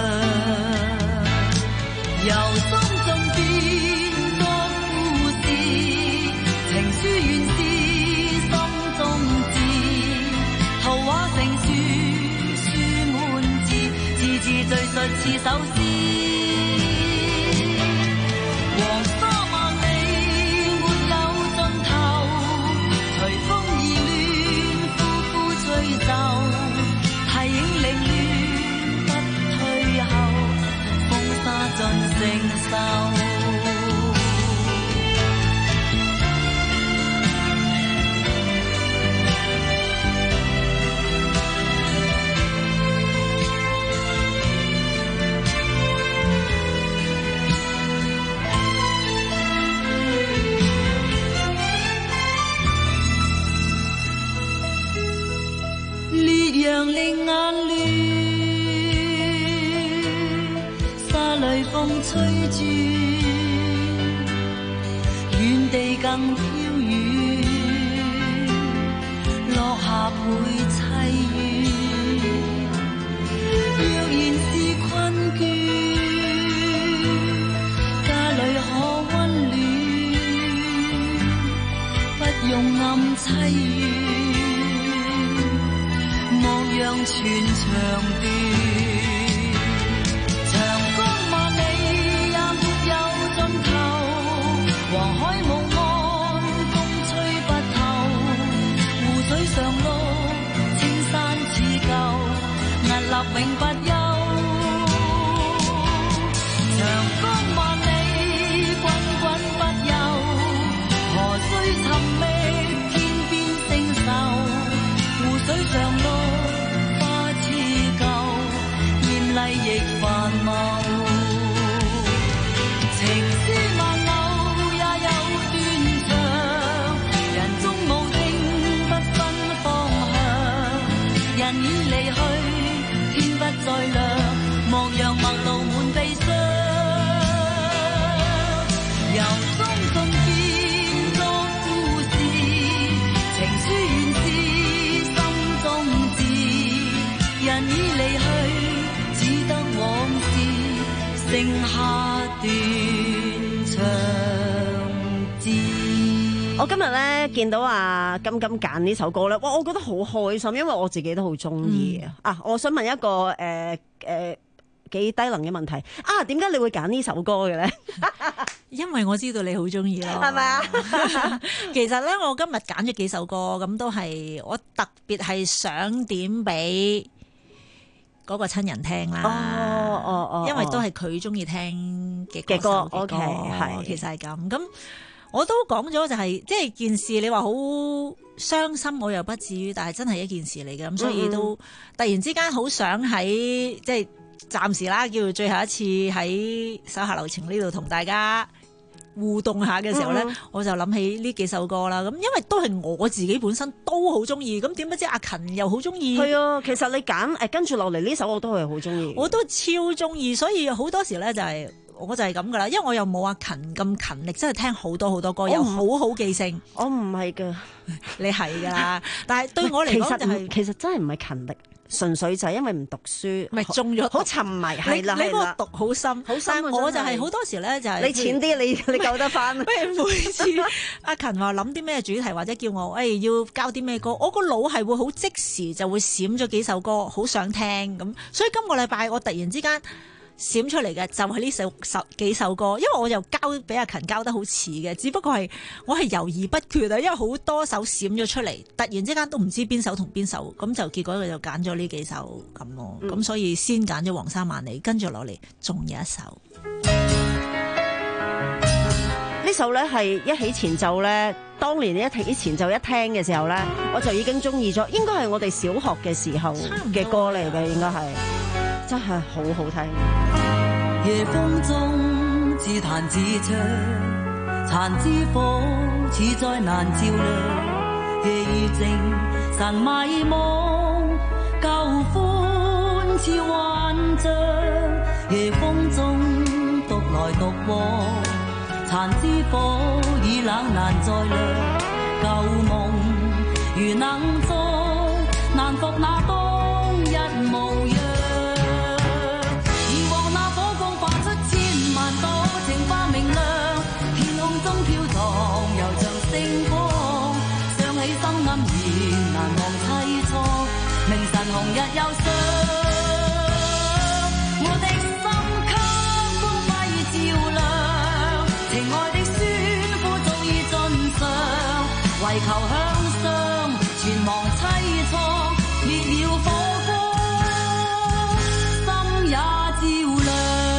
由心中變作故事，情書原是心中字，圖畫成書，書滿字，字字敘述似首詩。黃沙萬里沒有盡頭，隨風而亂，呼呼吹奏，提影凌亂不退後，風沙盡承受。烈陽令眼亂，沙裏風吹轉，遠地更飄遠，落下倍凄怨。若然是困倦，家裏可溫暖，不用暗凄怨。莫讓全長斷，長江萬里也沒有盡頭，黃海無岸風吹不透，湖水上碌青山似舊，屹立永不休。長江萬里滾滾不休，河水尋覓天邊星宿，湖水上碌麗亦繁茂，情書萬縷也有斷腸，人中無定不分方向，人已離去天不再亮，莫讓陌路滿悲傷，由衷中變作故事，情書原是心中字，人已離去往事剩下斷腸字。 我今日咧見到阿金金揀呢首歌咧，哇！我覺得好開心，因為我自己都好中意啊。啊，我想問一個誒誒幾低能嘅問題啊，點解你會揀呢首歌嘅咧？ 因為我知道你好中意咯， 係咪啊？ 其實咧，我今日揀咗幾首歌，咁都係我特別係想點俾嗰個親人聽啦， 哦哦哦， 因為都係佢中意聽嘅歌歌嘅歌，係其實係咁。咁我都講咗就係、是，即係件事你話好傷心，我又不至於，但係真係一件事嚟嘅，咁所以都突然之間好想喺即係暫時啦，叫做最後一次喺手下留情呢度同大家互動下嘅時候咧，嗯、我就諗起呢幾首歌啦。咁因為都係我自己本身都好中意，咁點不知阿勤又好中意？ 係啊，其實你揀誒跟住落嚟呢首我都係好中意， 我都超中意。所以好多時咧就係、是、我就係咁噶啦，因為我又冇阿勤咁勤力，真係聽好多好多歌，又好好記性。 我唔係噶， 你係噶啦。但係對我嚟講就係、是、 其實真係唔係勤力。純粹就係因為唔讀書， 咪中咗好沉迷，係啦， 你嗰個讀好深， 好深。 我就係好多時咧，就係你淺啲，你你救得翻。 不如每次阿勤話諗啲咩主題，或者叫我誒、哎、要交啲咩歌，我個腦係會好即時就會閃咗幾首歌，好想聽咁。所以今個禮拜我突然之間閃出嚟嘅就係呢首首幾首歌，因為我又交俾阿勤交得好遲嘅，只不過係我係猶豫不決啊，因為好多首閃咗出嚟，突然之間都唔知邊首同邊首，咁就結果佢就揀咗呢幾首咁咯，咁、嗯、所以先揀咗黃沙萬里，跟住落嚟仲有一首。 呢首咧係一起前奏咧，當年一起前奏一聽嘅時候咧，我就已經中意咗，應該係我哋小學嘅時候嘅歌嚟嘅，應該係真係好好聽。 夜風中自彈自唱，殘枝火似再難照亮，夜已靜神迷惘，舊歡似幻象，夜風中獨來獨往，殘枝火已冷難再亮，舊夢如能再難復那當日模樣。以往那火光發出千萬朵，情花明亮，天空中飄蕩，又像星光。想起心黯然難忘凄愴，明晨紅日又上，我的心給光輝照亮。情愛的宣呼早已盡上，為求向上，全忘凄愴，滅了火光，心也照亮。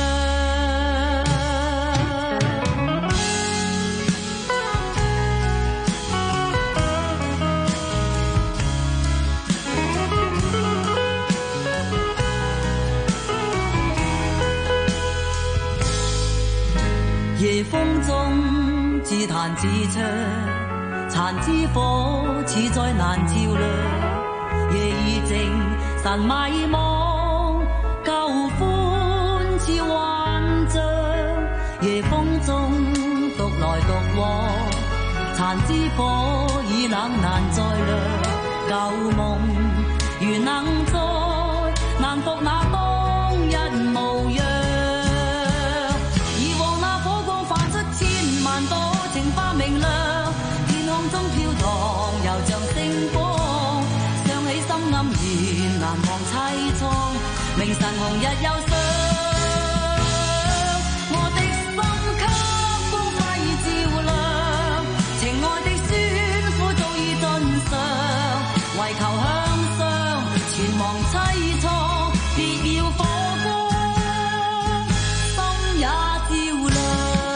夜風中自彈自唱，殘枝火似再難照亮，夜已靜神迷惘，舊歡似幻象，夜風中獨來獨往，殘枝火已冷難再亮，舊夢如能再難復那當日模樣。情花明亮，天空中飄蕩，又像星光。想起心黯然難忘凄愴，明晨紅日又上，我的心給光輝照亮。情愛的宣呼早已盡上，為求向上，全忘凄愴，別要火光，心也照亮。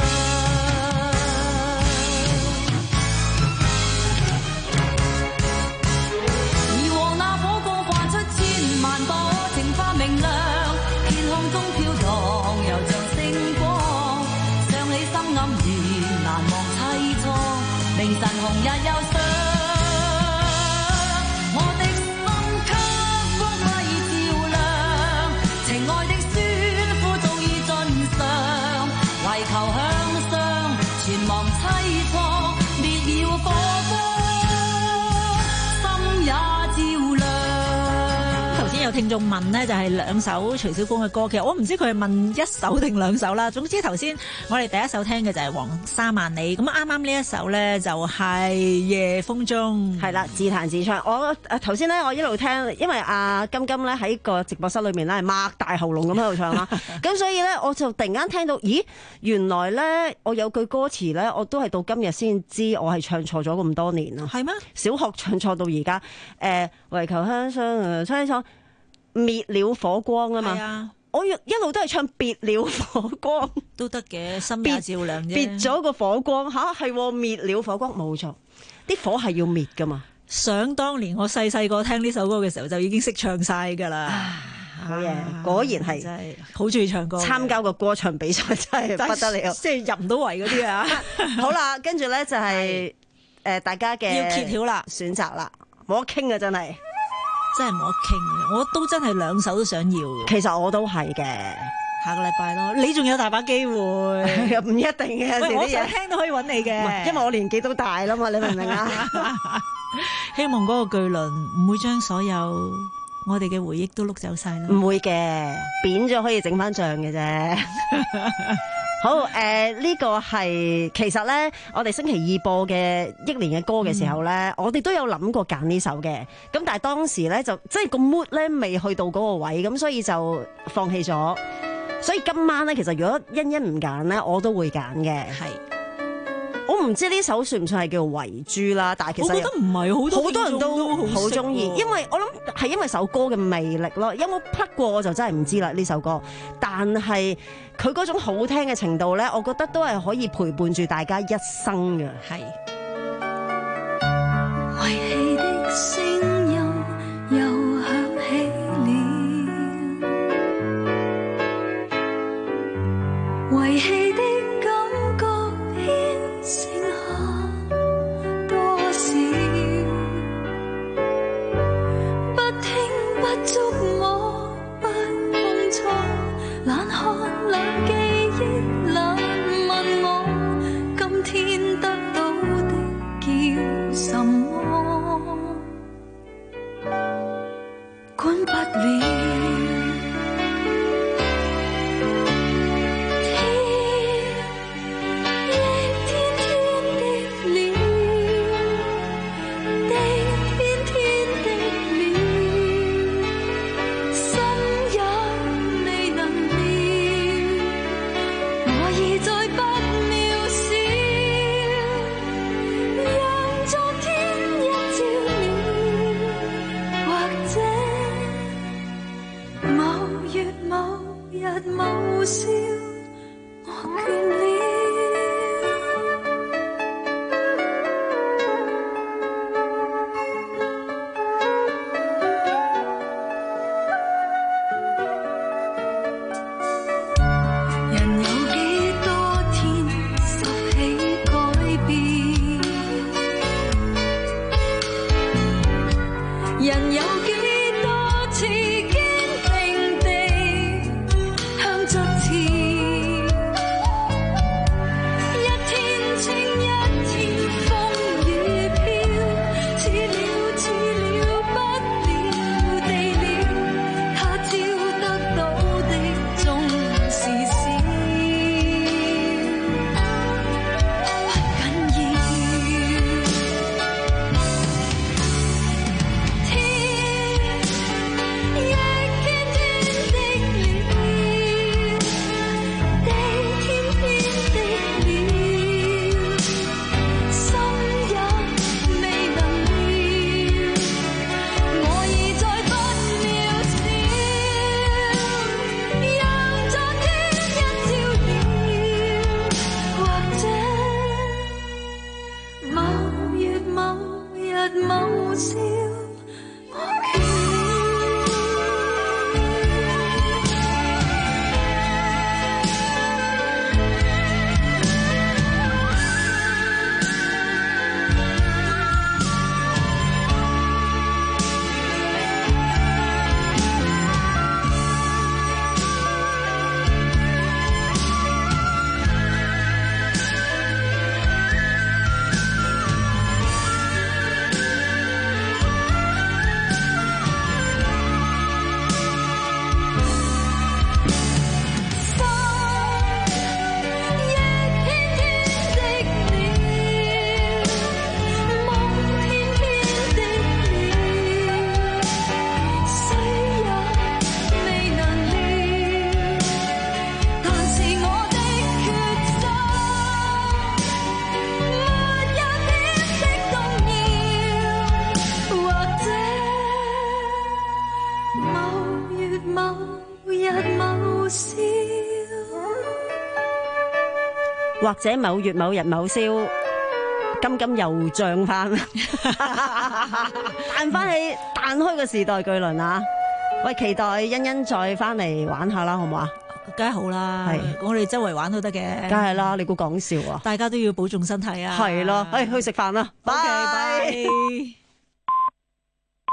明晨紅日又上，我的心給光輝照亮。情愛的宣呼早已盡上，為求向上，全忘凄愴，滅了火光，心也照亮。 頭先有聽眾問呢，就係兩首徐小鳳嘅歌，其實我唔知佢係問一首定兩首啦。總之頭先我哋第一首聽嘅就係黃沙萬里，咁啱啱呢一首咧就係夜風中， 係啦，自彈自唱。我誒頭先咧我一路聽，因為阿金金咧喺個直播室裏面咧係擘大喉嚨咁喺度唱啦，咁所以咧我就突然間聽到，咦，原來咧我有句歌詞咧，我都係到今日先知我係唱錯咗咁多年啦。 係咩？ 小學唱錯到而家，誒、呃、為求向上誒唱唱滅了火光啊嘛。係啊。我一路都係唱別了火光都得嘅，心也照亮啫。 別咗個火光吓，係滅了火光，冇錯，啲火係要滅噶嘛。 想當年我細細個聽呢首歌嘅時候就已經識唱晒噶啦。 好嘢，果然係真係好中意唱歌。 參加個歌唱比賽真係不得了， 即係入唔到圍嗰啲啊。 好啦，跟住咧就係誒大家嘅要揭曉啦， 選擇啦，冇得傾啊，真係。 真係冇得傾嘅，我都真係兩首都想要嘅。 其實我都係嘅， 下個禮拜咯，你仲有大把機會， 唔一定嘅。 喂，我想聽都可以揾你嘅， 因為我年紀都大啦嘛，你明唔明啊？ 希望嗰個巨輪唔會將所有我哋嘅回憶都碌走晒啦。 唔會嘅，扁咗可以整翻像嘅啫。好，誒、呃、呢、這個係其實咧，我哋星期二播嘅憶年嘅歌嘅時候咧，嗯、我哋都有諗過揀呢首嘅，咁但係當時咧就即係個 mood 咧未去到嗰個位，咁所以就放棄咗。 所以今晚咧，其實如果欣欣唔揀咧，我都會揀嘅。 係。 我唔知呢首算唔算係叫遺珠啦，但係其實我覺得唔係好多好多人都好中意，因為我諗係因為首歌嘅魅力咯。有冇 plug 過我就真係唔知啦呢首歌，但係佢嗰種好聽嘅程度咧，我覺得都係可以陪伴住大家一生嘅。 係。 遺棄的聲音又響起了，遺棄的感覺牽剩下多少？不聽不觸摸不碰觸，冷看冷記憶冷問我，今天得到的叫什麼？管不了。某宵，我倦了。人有幾多天拾起改變？人有幾多次堅定地向着前，一天晴一天風雨飄，似了似了不了地了，他朝得到的終是少，不緊要。某宵，我倦或者某月某日某宵，金金又漲翻，彈翻起彈開個時代巨輪啊！喂，期待欣欣再翻嚟玩下啦，好唔好啊？ 梗係好啦， 係我哋周圍玩都得嘅， 梗係啦，你估講笑啊？ 大家都要保重身體啊！ 係咯，誒，去食飯啦，拜拜。